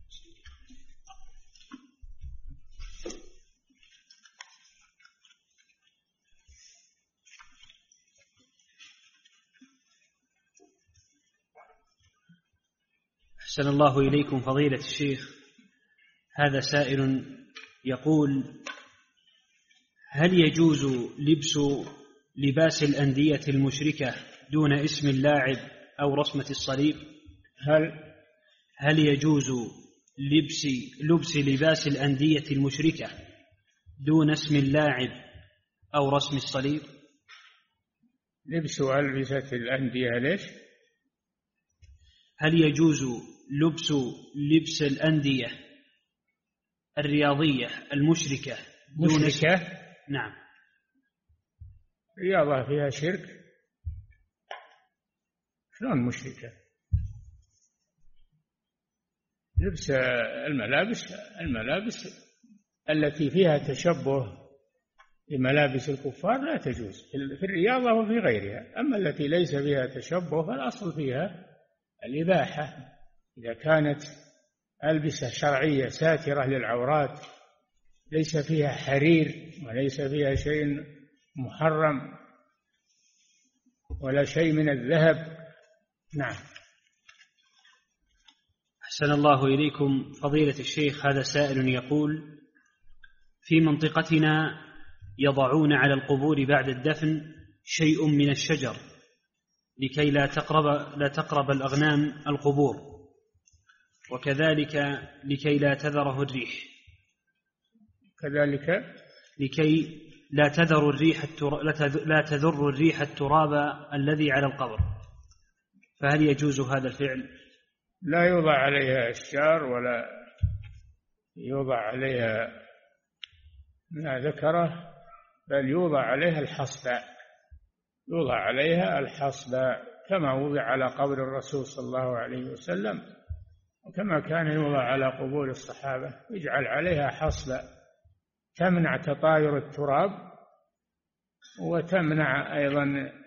أحسن الله إليكم فضيلة الشيخ. هذا سائل يقول: هل يجوز لبس لباس الأندية المشركة دون اسم اللاعب أو رسمة الصليب؟ هل يجوز لبس لباس الأندية المشركة دون اسم اللاعب أو رسم الصليب؟ لبس ألبسة الأندية ليش؟ هل يجوز لبس الأندية الرياضية المشركة دون مشركة؟ نعم. رياضة فيها شرك؟ شلون مشركة؟ لبس الملابس التي فيها تشبه بملابس الكفار لا تجوز في الرياضة وفي غيرها. أما التي ليس فيها تشبه فالأصل فيها الإباحة، إذا كانت ألبسة شرعية ساترة للعورات ليس فيها حرير وليس فيها شيء محرم ولا شيء من الذهب. نعم. أحسن الله إليكم فضيلة الشيخ. هذا سائل يقول: في منطقتنا يضعون على القبور بعد الدفن شيء من الشجر لكي لا تقرب الأغنام القبور، وكذلك لكي لا تذره الريح، لكي لا تذر الريح التراب الذي على القبر، فهل يجوز هذا الفعل؟ لا يوضع عليها أشجار ولا يوضع عليها ما ذكره، بل يوضع عليها الحصبة كما وضع على قبر الرسول صلى الله عليه وسلم، وكما كان يوضع على قبور الصحابة، يجعل عليها حصبة تمنع تطاير التراب وتمنع أيضا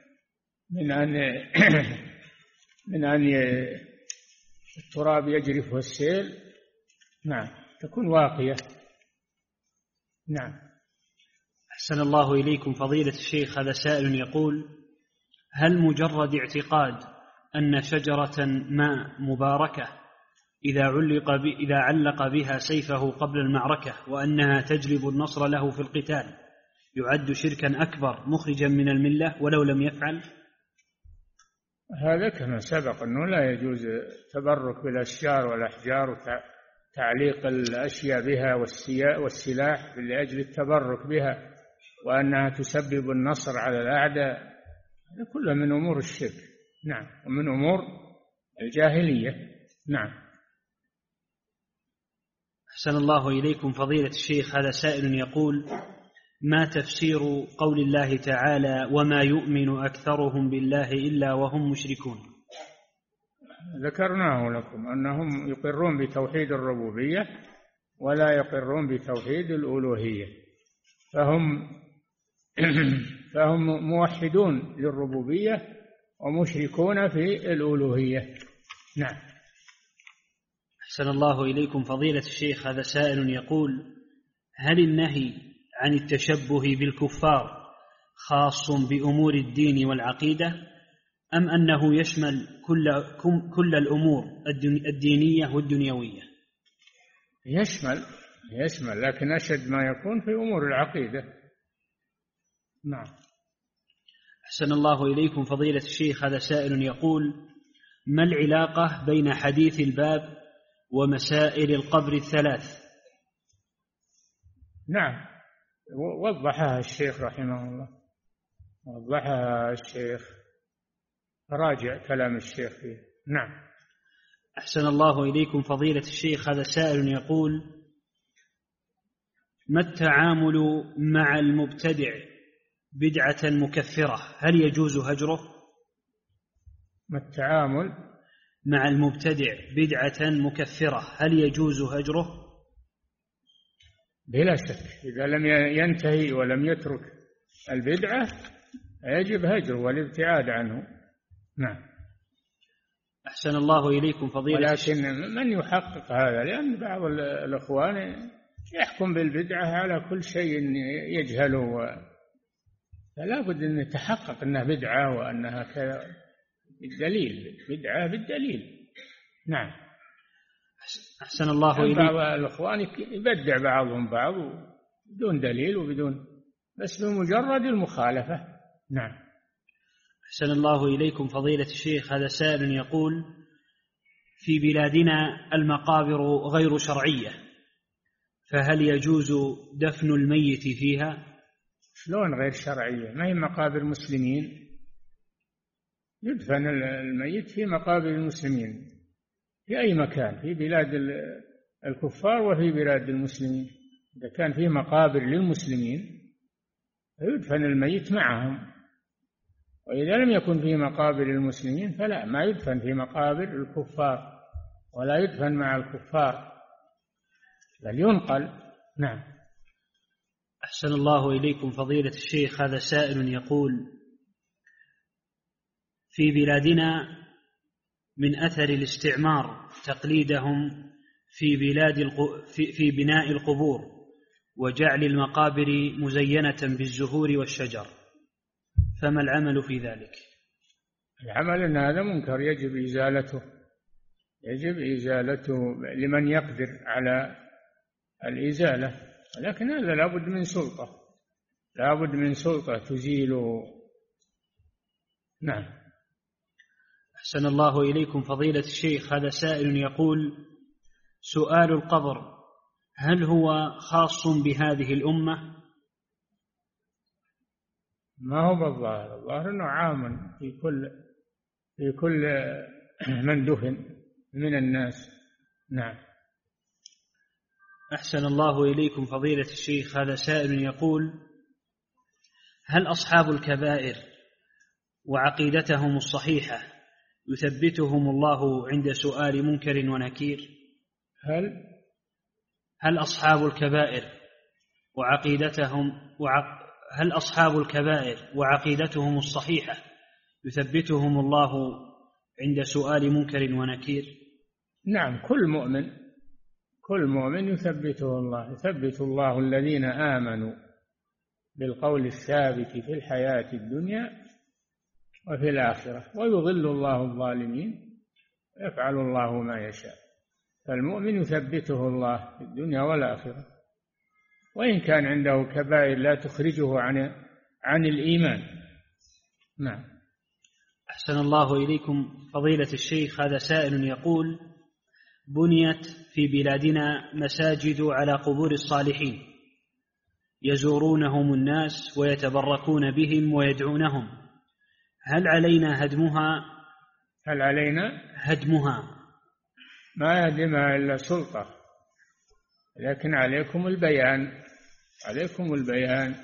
من أن التراب يجرفه السيل. نعم، تكون واقية. نعم. أحسن الله إليكم فضيلة الشيخ. هذا سائل يقول: هل مجرد اعتقاد أن شجرة ما مباركة إذا علق بها سيفه قبل المعركة وأنها تجلب النصر له في القتال يعد شركا أكبر مخرجا من الملة ولو لم يفعل؟ هذا كما سبق أنه لا يجوز التبرك بالأشجار والأحجار وتعليق الأشياء بها والسلاح لأجل التبرك بها، وأنها تسبب النصر على الأعداء، هذا كله من أمور الشرك. نعم، ومن أمور الجاهلية. نعم. أحسن الله إليكم فضيلة الشيخ. هذا سائل يقول: ما تفسير قول الله تعالى: وما يؤمن أكثرهم بالله إلا وهم مشركون؟ ذكرناه لكم أنهم يقرون بتوحيد الربوبية ولا يقرون بتوحيد الألوهية، فهم موحدون للربوبية ومشركون في الألوهية. نعم. أحسن الله إليكم فضيلة الشيخ. هذا سائل يقول: هل النهي عن التشبه بالكفار خاص بأمور الدين والعقيدة، أم أنه يشمل كل الأمور الدينية والدنيوية؟ يشمل، لكن أشد ما يكون في أمور العقيدة. نعم. أحسن الله إليكم فضيلة الشيخ. هذا سائل يقول: ما العلاقة بين حديث الباب ومسائل القبر الثلاث؟ نعم، وضحها الشيخ رحمه الله. وضحها الشيخ، راجع كلام الشيخ فيه. نعم. أحسن الله إليكم فضيلة الشيخ، هذا سائل يقول: ما التعامل مع المبتدع بدعة مكفرة، هل يجوز هجره؟ ما التعامل مع المبتدع بدعة مكفرة، هل يجوز هجره؟ بلا شك، إذا لم ينتهي ولم يترك البدعة يجب هجره والابتعاد عنه. نعم. أحسن الله إليكم فضيلة، ولكن من يحقق هذا؟ لأن بعض الأخوان يحكم بالبدعة على كل شيء يجهله، فلا بد أن يتحقق أنها بدعة وأنها كذا بالدليل، بدعة بالدليل. نعم. أحسن الله إليكم. بعض الأخوان يبدع بعضهم بعض بدون دليل وبدون، بس بمجرد المخالفة. نعم. أحسن الله إليكم فضيلة الشيخ، هذا سائل يقول: في بلادنا المقابر غير شرعية، فهل يجوز دفن الميت فيها؟ شلون غير شرعية؟ ما هي مقابر مسلمين؟ يدفن الميت في مقابر المسلمين في أي مكان، في بلاد الكفار وفي بلاد المسلمين. إذا كان في مقابر للمسلمين فيدفن الميت معهم، وإذا لم يكن في مقابر المسلمين فلا، ما يدفن في مقابر الكفار ولا يدفن مع الكفار، بل ينقل. نعم. أحسن الله إليكم فضيلة الشيخ، هذا سائل يقول: في بلادنا من أثر الاستعمار تقليدهم في بناء القبور وجعل المقابر مزينة بالزهور والشجر، فما العمل في ذلك؟ العمل أن هذا منكر يجب إزالته، يجب إزالته لمن يقدر على الإزالة، لكن هذا لابد من سلطة، لابد من سلطة تزيله. نعم. أحسن الله إليكم فضيلة الشيخ، هذا سائل يقول: سؤال القبر هل هو خاص بهذه الأمة؟ ما هو بالظاهر، الظاهر أنه عام في كل من دفن من الناس. نعم. أحسن الله إليكم فضيلة الشيخ، هذا سائل يقول: هل أصحاب الكبائر وعقيدتهم الصحيحة يثبتهم الله عند سؤال منكر ونكير؟ هل أصحاب الكبائر هل أصحاب الكبائر وعقيدتهم الصحيحة يثبتهم الله عند سؤال منكر ونكير؟ نعم. كل مؤمن يثبته الله، يثبت الله الذين آمنوا بالقول الثابت في الحياة الدنيا وفي الآخرة، ويضل الله الظالمين، يفعل الله ما يشاء. فالمؤمن يثبته الله في الدنيا والآخرة، وإن كان عنده كبائر لا تخرجه عن الإيمان. نعم. أحسن الله إليكم فضيلة الشيخ، هذا سائل يقول: بنيت في بلادنا مساجد على قبور الصالحين يزورونهم الناس ويتبركون بهم ويدعونهم، هل علينا هدمها؟ هل علينا هدمها؟ ما يهدمها إلا سلطة، لكن عليكم البيان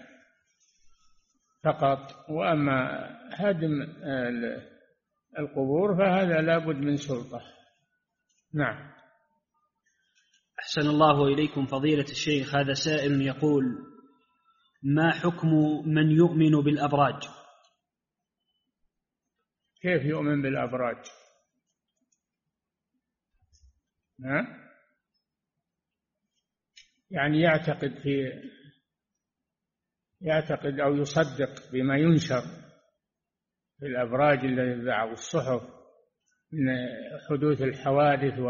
فقط. وأما هدم القبور فهذا لابد من سلطة. نعم. أحسن الله إليكم فضيلة الشيخ، هذا سائل يقول: ما حكم من يؤمن بالأبراج؟ كيف يؤمن بالأبراج؟ يعني يعتقد أو يصدق بما ينشر في الأبراج الذي بعض الصحف من حدوث الحوادث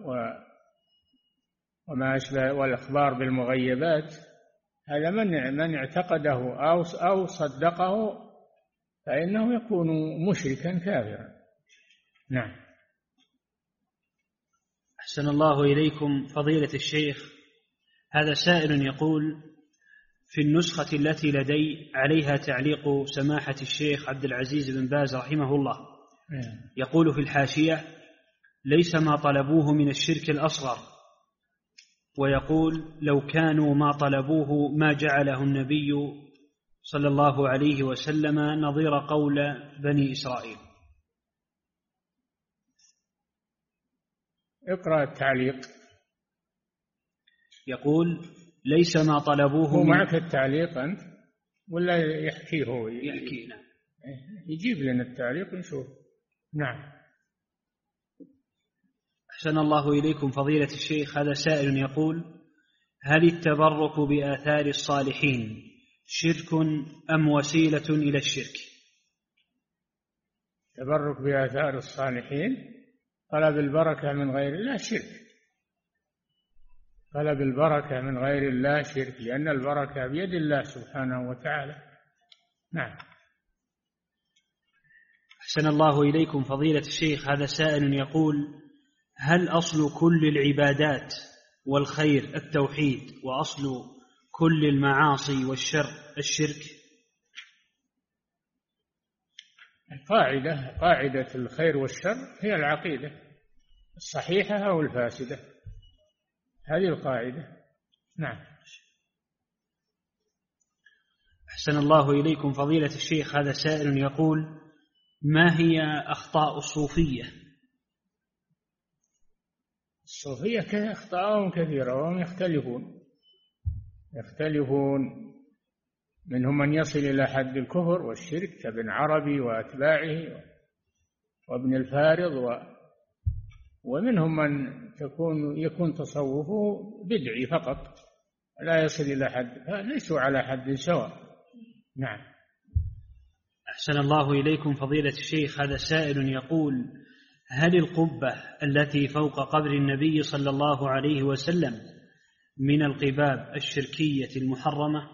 وما أشبه والأخبار بالمغيبات. هذا من اعتقده أو صدقه فإنه يكون مشركا كافرا. نعم. أحسن الله إليكم فضيلة الشيخ، هذا سائل يقول: في النسخة التي لدي عليها تعليق سماحة الشيخ عبد العزيز بن باز رحمه الله، يقول في الحاشية: ليس ما طلبوه من الشرك الأصغر، ويقول: لو كانوا ما طلبوه ما جعله النبي صلى الله عليه وسلم نظير قول بني إسرائيل. اقرأ التعليق. يقول: ليس ما طلبوه هو معك التعليق أنت ولا يحكيه هو؟ يحكي. نعم. يجيب لنا التعليق نشوف. نعم. أحسن الله إليكم فضيلة الشيخ، هذا سائل يقول: هل التبرك بآثار الصالحين شرك أم وسيلة إلى الشرك؟ التبرك بآثار الصالحين طلب البركة من غير الله شرك. طلب البركة من غير الله شرك، لأن البركة بيد الله سبحانه وتعالى. نعم. أحسن الله إليكم فضيلة الشيخ، هذا سائل يقول: هل أصل كل العبادات والخير التوحيد، وأصل كل المعاصي والشر الشرك؟ قاعدة الخير والشر هي العقيدة الصحيحة أو الفاسدة، هذه القاعدة. نعم. أحسن الله إليكم فضيلة الشيخ، هذا سائل يقول: ما هي أخطاء الصوفية؟ الصوفية أخطاءهم كثيرة وهم يختلفون، منهم من يصل إلى حد الكفر والشرك كابن عربي وأتباعه وابن الفارض، ومنهم من يكون تصوفه بدعي فقط لا يصل إلى حد، ليسوا على حد سواء. نعم. أحسن الله إليكم فضيلة الشيخ، هذا سائل يقول: هل القبة التي فوق قبر النبي صلى الله عليه وسلم من القباب الشركية المحرمة؟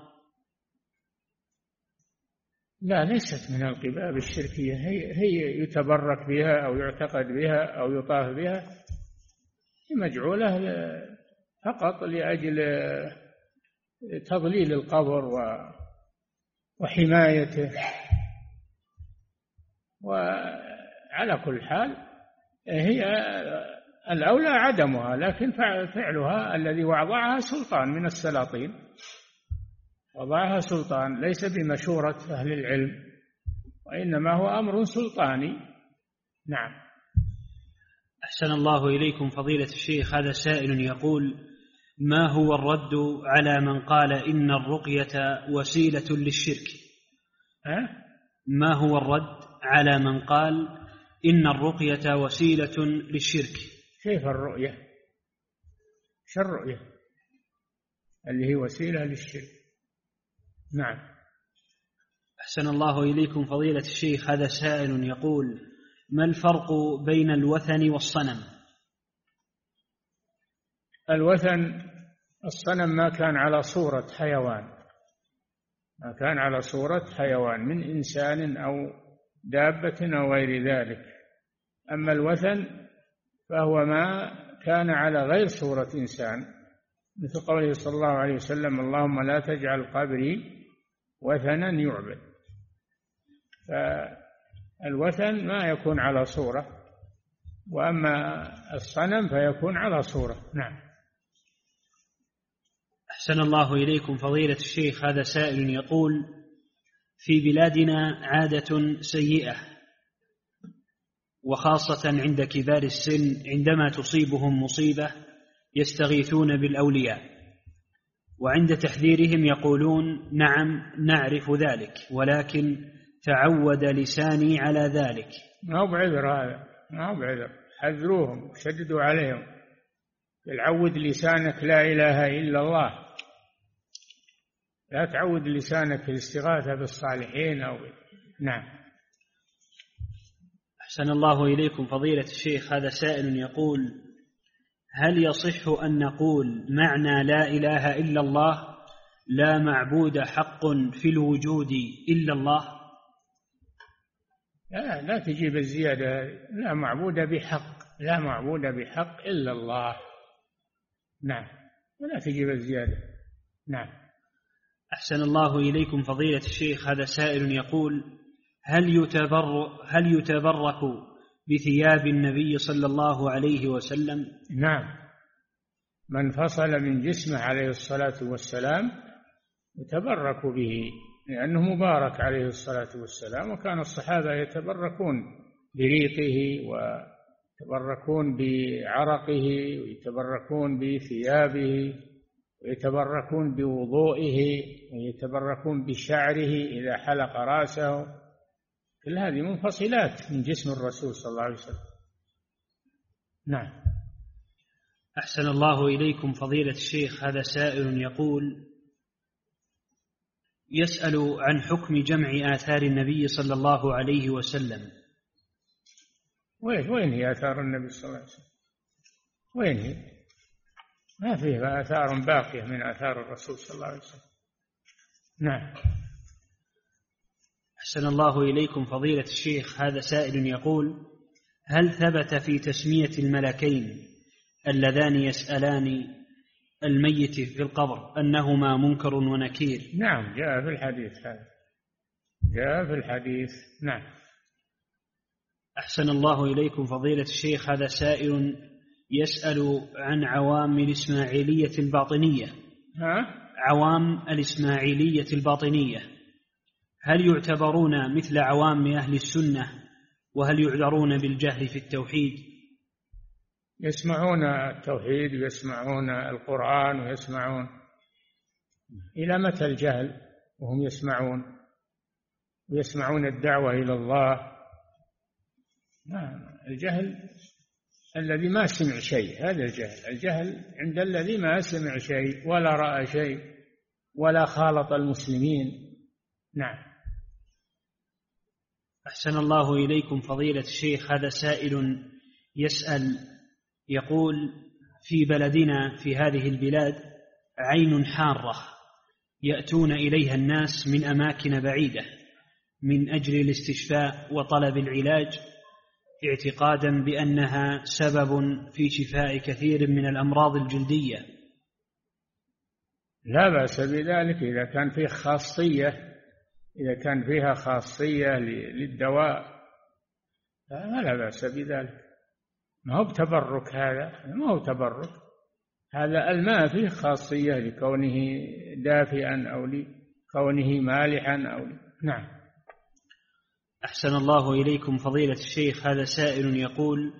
لا، ليست من القباب الشركية، هي يتبرك بها أو يعتقد بها أو يطاف بها، مجعولة فقط لأجل تضليل القبر وحمايته. وعلى كل حال هي الأولى عدمها، لكن فعلها الذي وضعها سلطان من السلاطين، وضعها سلطان ليس بمشورة أهل العلم، وإنما هو أمر سلطاني. نعم. أحسن الله إليكم فضيلة الشيخ، هذا سائل يقول: ما هو الرد على من قال إن الرقية وسيلة للشرك؟ ما هو الرد على من قال إن الرقية وسيلة للشرك؟ كيف الرؤية؟ شو الرؤية اللي هي وسيلة للشرك؟ نعم. أحسن الله إليكم فضيلة الشيخ، هذا سائل يقول: ما الفرق بين الوثن والصنم؟ الوثن الصنم ما كان على صورة حيوان، ما كان على صورة حيوان من إنسان أو دابة أو غير ذلك. أما الوثن فهو ما كان على غير صورة إنسان، مثل قوله صلى الله عليه وسلم: اللهم لا تجعل قبري وثنا يعبد. فالوثن ما يكون على صورة، وأما الصنم فيكون على صورة. نعم. أحسن الله إليكم فضيلة الشيخ، هذا سائل يقول: في بلادنا عادة سيئة، وخاصة عند كبار السن عندما تصيبهم مصيبة يستغيثون بالأولياء، وعند تحذيرهم يقولون: نعم نعرف ذلك، ولكن تعود لساني على ذلك. ما هو بعذر هذا، ما هو بعذر، حذروهم شددوا عليهم. يعود لسانك لا إله إلا الله، لا تعود لسانك الاستغاثة بالصالحين أو. نعم. أحسن الله إليكم فضيلة الشيخ، هذا سائل يقول: هل يصح أن نقول معنى لا إله إلا الله لا معبود حق في الوجود إلا الله؟ لا تجيب الزيادة، لا معبود بحق، لا معبود بحق إلا الله. نعم، ولا تجيب الزيادة. نعم. أحسن الله إليكم فضيلة الشيخ. هذا سائل يقول: هل يتبرك بثياب النبي صلى الله عليه وسلم؟ نعم، من فصل من جسمه عليه الصلاة والسلام يتبرك به، لأنه مبارك عليه الصلاة والسلام، وكان الصحابة يتبركون بريقه ويتبركون بعرقه ويتبركون بثيابه ويتبركون بوضوئه ويتبركون بشعره إذا حلق رأسه. كل هذه منفصلات من جسم الرسول صلى الله عليه وسلم. نعم. أحسن الله إليكم فضيلة الشيخ. هذا سائل يقول: يسأل عن حكم جمع آثار النبي صلى الله عليه وسلم. وين هي آثار النبي صلى الله عليه وسلم؟ وين هي؟ ما فيه آثار باقية من آثار الرسول صلى الله عليه وسلم. نعم. أحسن الله إليكم فضيلة الشيخ. هذا سائل يقول: هل ثبت في تسمية الملكين اللذان يسألان الميت في القبر أنهما منكر ونكير؟ نعم، جاء في الحديث هذا، جاء في الحديث. نعم. أحسن الله إليكم فضيلة الشيخ. هذا سائل يسأل عن عوام الإسماعيلية الباطنية. عوام الإسماعيلية الباطنية هل يعتبرون مثل عوام أهل السنة؟ وهل يعذرون بالجهل في التوحيد؟ يسمعون التوحيد ويسمعون القرآن ويسمعون. إلى متى الجهل وهم يسمعون الدعوة إلى الله؟ الجهل الذي ما سمع شيء، هذا الجهل عند الذي ما سمع شيء ولا رأى شيء ولا خالط المسلمين. نعم. أحسن الله إليكم فضيلة الشيخ. هذا سائل يسأل يقول: في بلدنا في هذه البلاد عين حارة يأتون إليها الناس من أماكن بعيدة من أجل الاستشفاء وطلب العلاج، اعتقادا بأنها سبب في شفاء كثير من الأمراض الجلدية. لا بأس بذلك إذا كان فيه خاصية، إذا كان فيها خاصية للدواء لا بأس بذلك. ما هو بتبرك، هذا ما هو تبرك، هذا الماء فيه خاصية لكونه دافئا أو لكونه مالحا أو نعم. أحسن الله إليكم فضيلة الشيخ. هذا سائل يقول: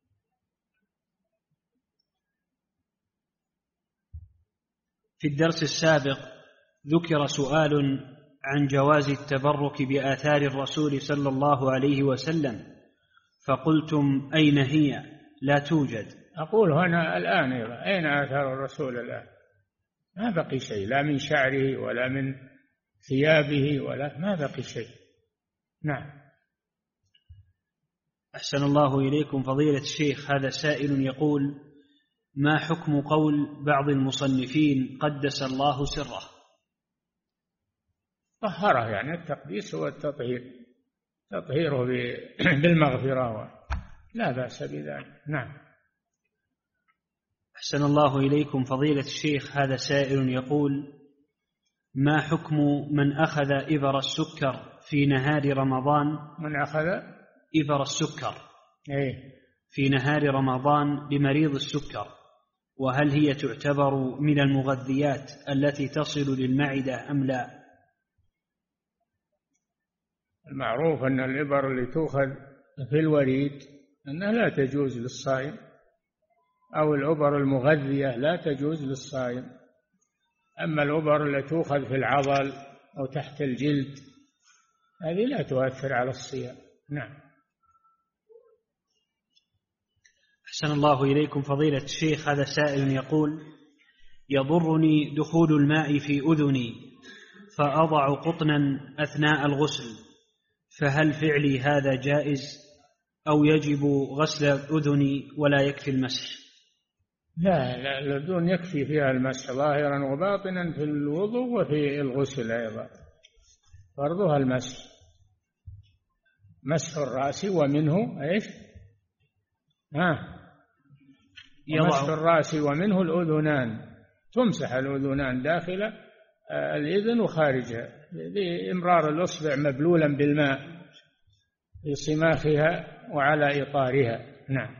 في الدرس السابق ذكر سؤال عن جواز التبرك بآثار الرسول صلى الله عليه وسلم، فقلتم: أين هي؟ لا توجد. أقول هنا الآن أين آثار الرسول الآن؟ ما بقي شيء، لا من شعره ولا من ثيابه ولا ما بقي شيء. نعم. أحسن الله إليكم فضيلة الشيخ. هذا سائل يقول: ما حكم قول بعض المصنفين قدس الله سره؟ طهره، يعني التقديس هو التطهير، تطهيره بالمغفرة، لا بأس بذلك. نعم. أحسن الله إليكم فضيلة الشيخ. هذا سائل يقول: ما حكم من أخذ إبر السكر في نهار رمضان؟ من أخذ إبر السكر في نهار رمضان لمريض السكر، وهل هي تعتبر من المغذيات التي تصل للمعدة أم لا؟ المعروف أن الإبر اللي تؤخذ في الوريد أنها لا تجوز للصائم، أو الإبر المغذية لا تجوز للصائم. أما الإبر التي تؤخذ في العضل أو تحت الجلد هذه لا تؤثر على الصيام. نعم. أحسن الله إليكم فضيلة الشيخ. هذا سائل يقول: يضرني دخول الماء في أذني فأضع قطنا أثناء الغسل، فهل فعلي هذا جائز أو يجب غسل أذني ولا يكفي المسح؟ لا، الأذن يكفي فيها المسح ظاهرا وباطنا في الوضوء وفي الغسل أيضا، فرضها المسح، مسح الرأس ومنه إيش؟ مسح الرأس ومنه الأذنان، تمسح الأذنان داخل الإذن وخارجها، لإمرار الإصبع مبلولا بالماء في صماخها وعلى إطارها. نعم.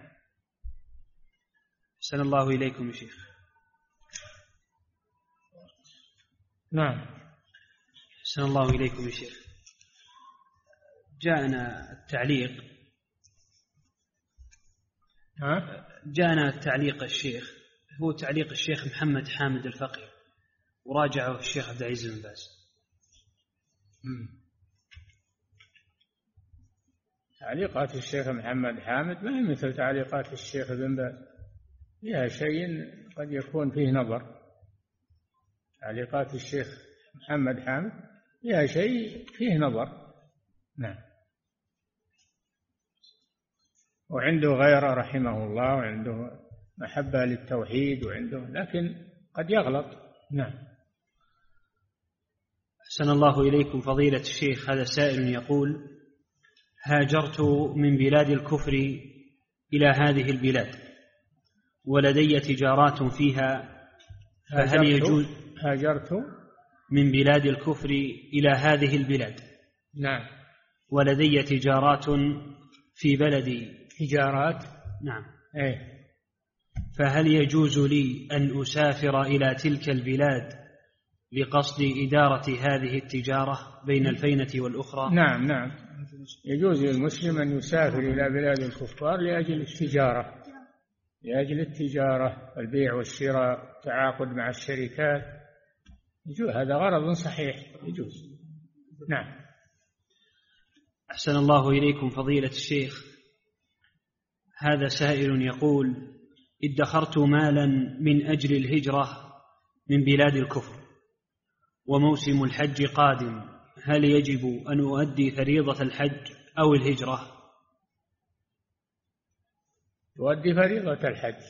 أحسن الله إليكم يا شيخ. نعم. أحسن الله إليكم يا شيخ. جاءنا التعليق الشيخ، هو تعليق الشيخ محمد حامد الفقي، وراجعه الشيخ عبد العزيز بن باز. تعليقات الشيخ محمد حامد ما هي مثل تعليقات الشيخ بن باز، فيها شيء قد يكون فيه نظر. تعليقات الشيخ محمد حامد فيها شيء فيه نظر. نعم. وعنده غيره رحمه الله، وعنده محبة للتوحيد، وعنده، لكن قد يغلط. نعم. أحسن الله إليكم فضيلة الشيخ. هذا سائل يقول: هاجرت من بلاد الكفر إلى هذه البلاد ولدي تجارات فيها، فهل يجوز؟ هاجرت من بلاد الكفر إلى هذه البلاد. نعم. ولدي تجارات في بلدي. تجارات. نعم. إيه. فهل يجوز لي أن أسافر إلى تلك البلاد لقصد إدارة هذه التجارة بين الفينة والأخرى؟ نعم نعم، يجوز للمسلم أن يسافر إلى بلاد الكفار لأجل التجارة، لأجل التجارة، البيع والشراء، التعاقد مع الشركات، يجوز. هذا غرض صحيح، يجوز. نعم. أحسن الله إليكم فضيلة الشيخ. هذا سائل يقول: ادخرت مالا من أجل الهجرة من بلاد الكفر وموسم الحج قادم، هل يجب أن أؤدي فريضة الحج أو الهجرة؟ تؤدي فريضة الحج.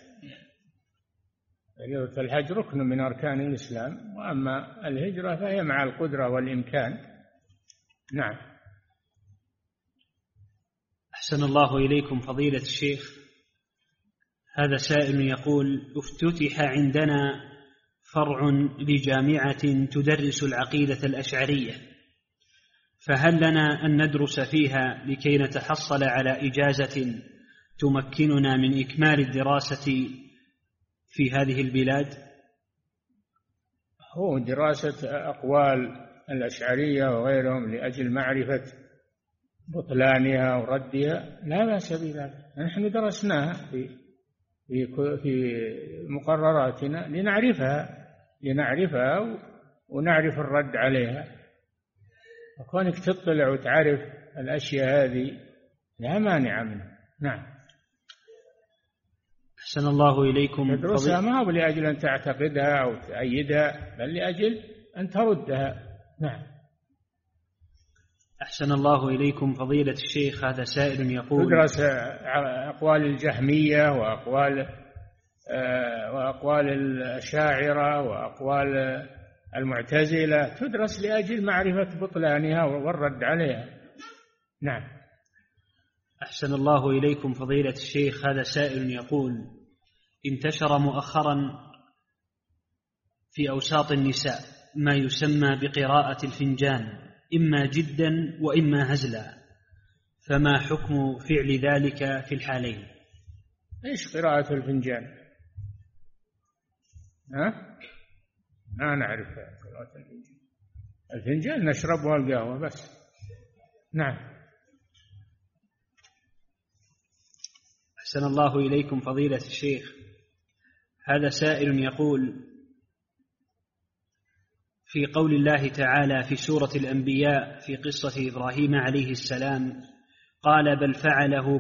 فريضة الحج ركن من أركان الإسلام، وأما الهجرة فهي مع القدرة والإمكان. نعم. أحسن الله إليكم فضيلة الشيخ. هذا سائل يقول: افتتح عندنا فرع لجامعة تدرس العقيدة الأشعرية، فهل لنا أن ندرس فيها لكي نتحصل على إجازة تمكننا من إكمال الدراسة في هذه البلاد؟ هو دراسة أقوال الأشعرية وغيرهم لأجل معرفة بطلانها وردها لا بأس بذلك. نحن درسناها في مقرراتنا لنعرفها ونعرف الرد عليها، وكونك تطلع وتعرف الأشياء هذه لا مانع منها. نعم. أحسن الله إليكم. تدرسها ما هو لأجل أن تعتقدها أو تأيدها، بل لأجل أن تردها. نعم. أحسن الله إليكم فضيلة الشيخ. هذا سائل يقول: تدرس أقوال الجهمية وأقوال الأشاعرة وأقوال المعتزلة، تدرس لأجل معرفة بطلانها والرد عليها. نعم. أحسن الله إليكم فضيلة الشيخ. هذا سائل يقول: انتشر مؤخرا في أوساط النساء ما يسمى بقراءة الفنجان، إما جدا وإما هزلا، فما حكم فعل ذلك في الحالين؟ إيش قراءة الفنجان؟ ما نعرف قراءة الفنجان. الفنجان نشربها القهوة بس. نعم. أحسن الله إليكم فضيلة الشيخ. هذا سائل يقول: في قول الله تعالى في سورة الأنبياء في قصة إبراهيم عليه السلام: قال بل فعله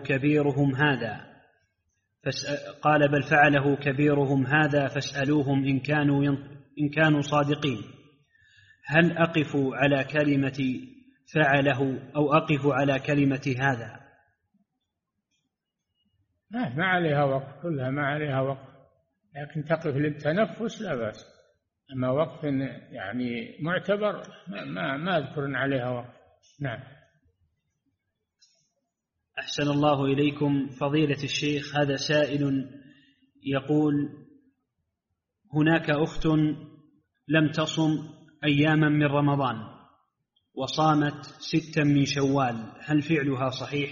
كبيرهم هذا فاسألوهم إن كانوا صادقين، هل أقف على كلمة فعله أو أقف على كلمة هذا؟ ما عليها وقف، كلها ما عليها وقف، لكن تقف للتنفس لا بأس. أما وقف يعني معتبر ما أذكر عليها وقف. نعم. أحسن الله إليكم فضيلة الشيخ. هذا سائل يقول: هناك أخت لم تصم أياما من رمضان وصامت 6 من شوال، هل فعلها صحيح؟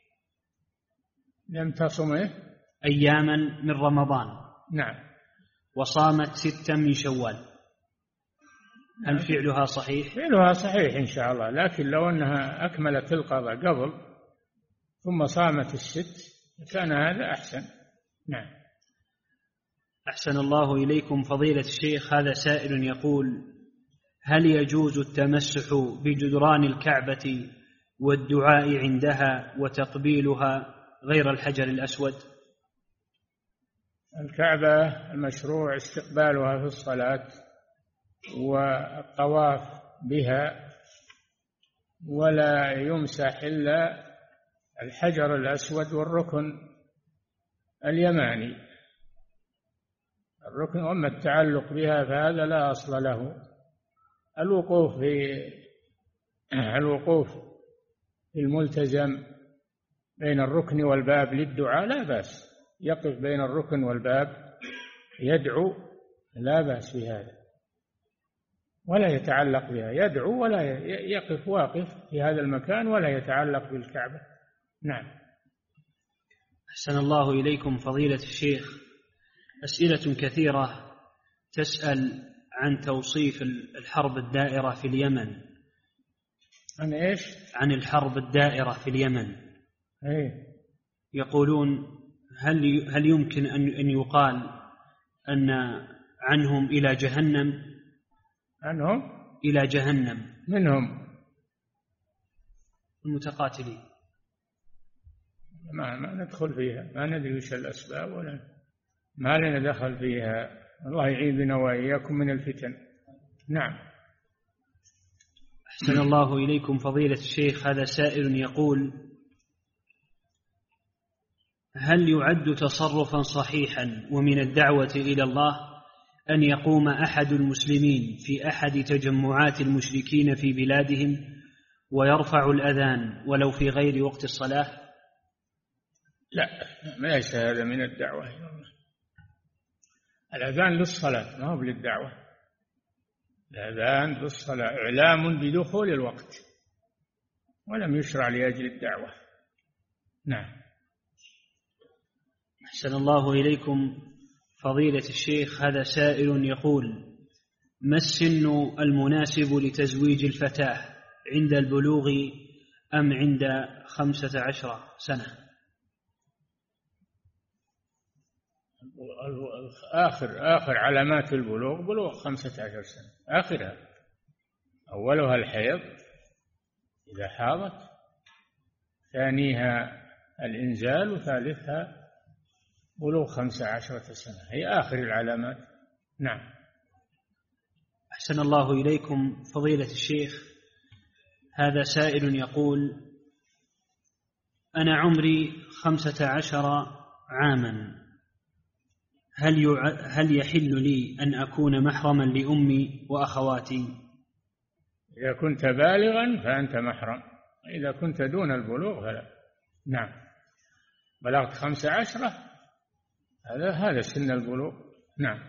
لم تصم أياما من رمضان. نعم. وصامت 6 من شوال، هل فعلها صحيح؟ فعلها صحيح إن شاء الله، لكن لو أنها أكملت القضاء قبل ثم صامت الست كان هذا أحسن. نعم. أحسن الله إليكم فضيلة الشيخ، هذا سائل يقول: هل يجوز التمسح بجدران الكعبة والدعاء عندها وتقبيلها غير الحجر الأسود؟ الكعبة المشروع استقبالها في الصلاة والطواف بها، ولا يمسح إلا الحجر الأسود والركن اليماني. الركن، وأما التعلق بها فهذا لا أصل له. الوقوف في الملتزم بين الركن والباب للدعاء لا بأس، يقف بين الركن والباب يدعو، لا بأس بهذا، ولا يتعلق بها، يدعو ولا يقف واقف في هذا المكان ولا يتعلق بالكعبة. نعم. أحسن الله إليكم فضيلة الشيخ، أسئلة كثيرة تسأل عن توصيف الحرب الدائرة في اليمن. عن إيش؟ عن الحرب الدائرة في اليمن. إيه؟ يقولون هل يمكن أن يقال أن عنهم إلى جهنم؟ عنهم إلى جهنم. منهم المتقاتلين. ما ندخل فيها، ما ندري وش الأسباب ولا ما لنا دخل فيها. الله يعيذنا وإياكم من الفتن. نعم. أحسن الله إليكم فضيلة الشيخ، هذا سائل يقول: هل يعد تصرفا صحيحا ومن الدعوة إلى الله أن يقوم أحد المسلمين في أحد تجمعات المشركين في بلادهم ويرفع الأذان ولو في غير وقت الصلاة؟ لا، ليس هذا من الدعوة إلى الله. الأذان للصلاة ما هو للدعوة. الأذان للصلاة إعلام بدخول الوقت، ولم يشرع لأجل الدعوة. نعم. أحسن الله إليكم فضيلة الشيخ، هذا سائل يقول: ما السن المناسب لتزويج الفتاة، عند البلوغ أم عند 15 سنة؟ آخر علامات البلوغ بلوغ 15 سنة، آخرها. أولها الحيض إذا حاضت، ثانيها الإنزال، وثالثها بلوغ 15 سنة، هي آخر العلامات. نعم. أحسن الله إليكم فضيلة الشيخ، هذا سائل يقول: أنا عمري 15 عاما، هل يحل لي أن أكون محرما لأمي وأخواتي؟ إذا كنت بالغا فأنت محرم، إذا كنت دون البلوغ فلا. نعم. بلغت 15 هذا سن البلوغ. نعم.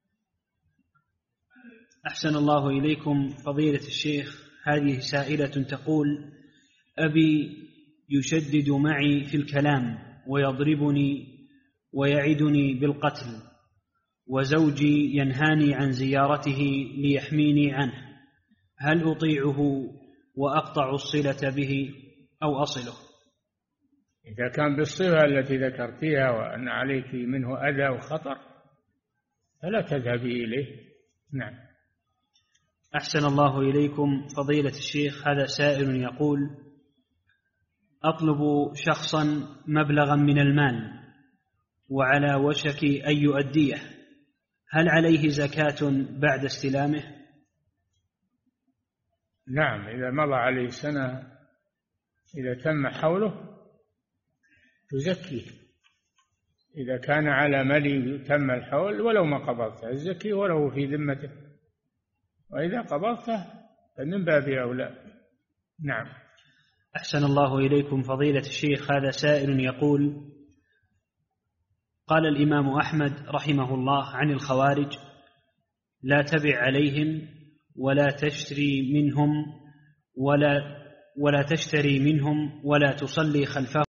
أحسن الله إليكم فضيلة الشيخ، هذه سائلة تقول: أبي يشدد معي في الكلام ويضربني ويعدني بالقتل، وزوجي ينهاني عن زيارته ليحميني عنه، هل أطيعه وأقطع الصلة به أو أصله؟ إذا كان بالصفة التي ذكرتيها وأن عليك منه أذى وخطر فلا تذهبي إليه. نعم. أحسن الله إليكم فضيلة الشيخ، هذا سائل يقول: أطلب شخصا مبلغا من المال وعلى وشك أن يؤديه، هل عليه زكاة بعد استلامه؟ نعم، إذا مضى عليه سنة، إذا تم حوله تزكيه. إذا كان على ملي تم الحول ولو ما قبضته الزكي ولو في ذمته، وإذا قبضته فمن باب أولى. نعم. أحسن الله إليكم فضيلة الشيخ، هذا سائل يقول: قال الإمام أحمد رحمه الله عن الخوارج: لا تبع عليهم ولا تشتري منهم ولا تصلي خلفهم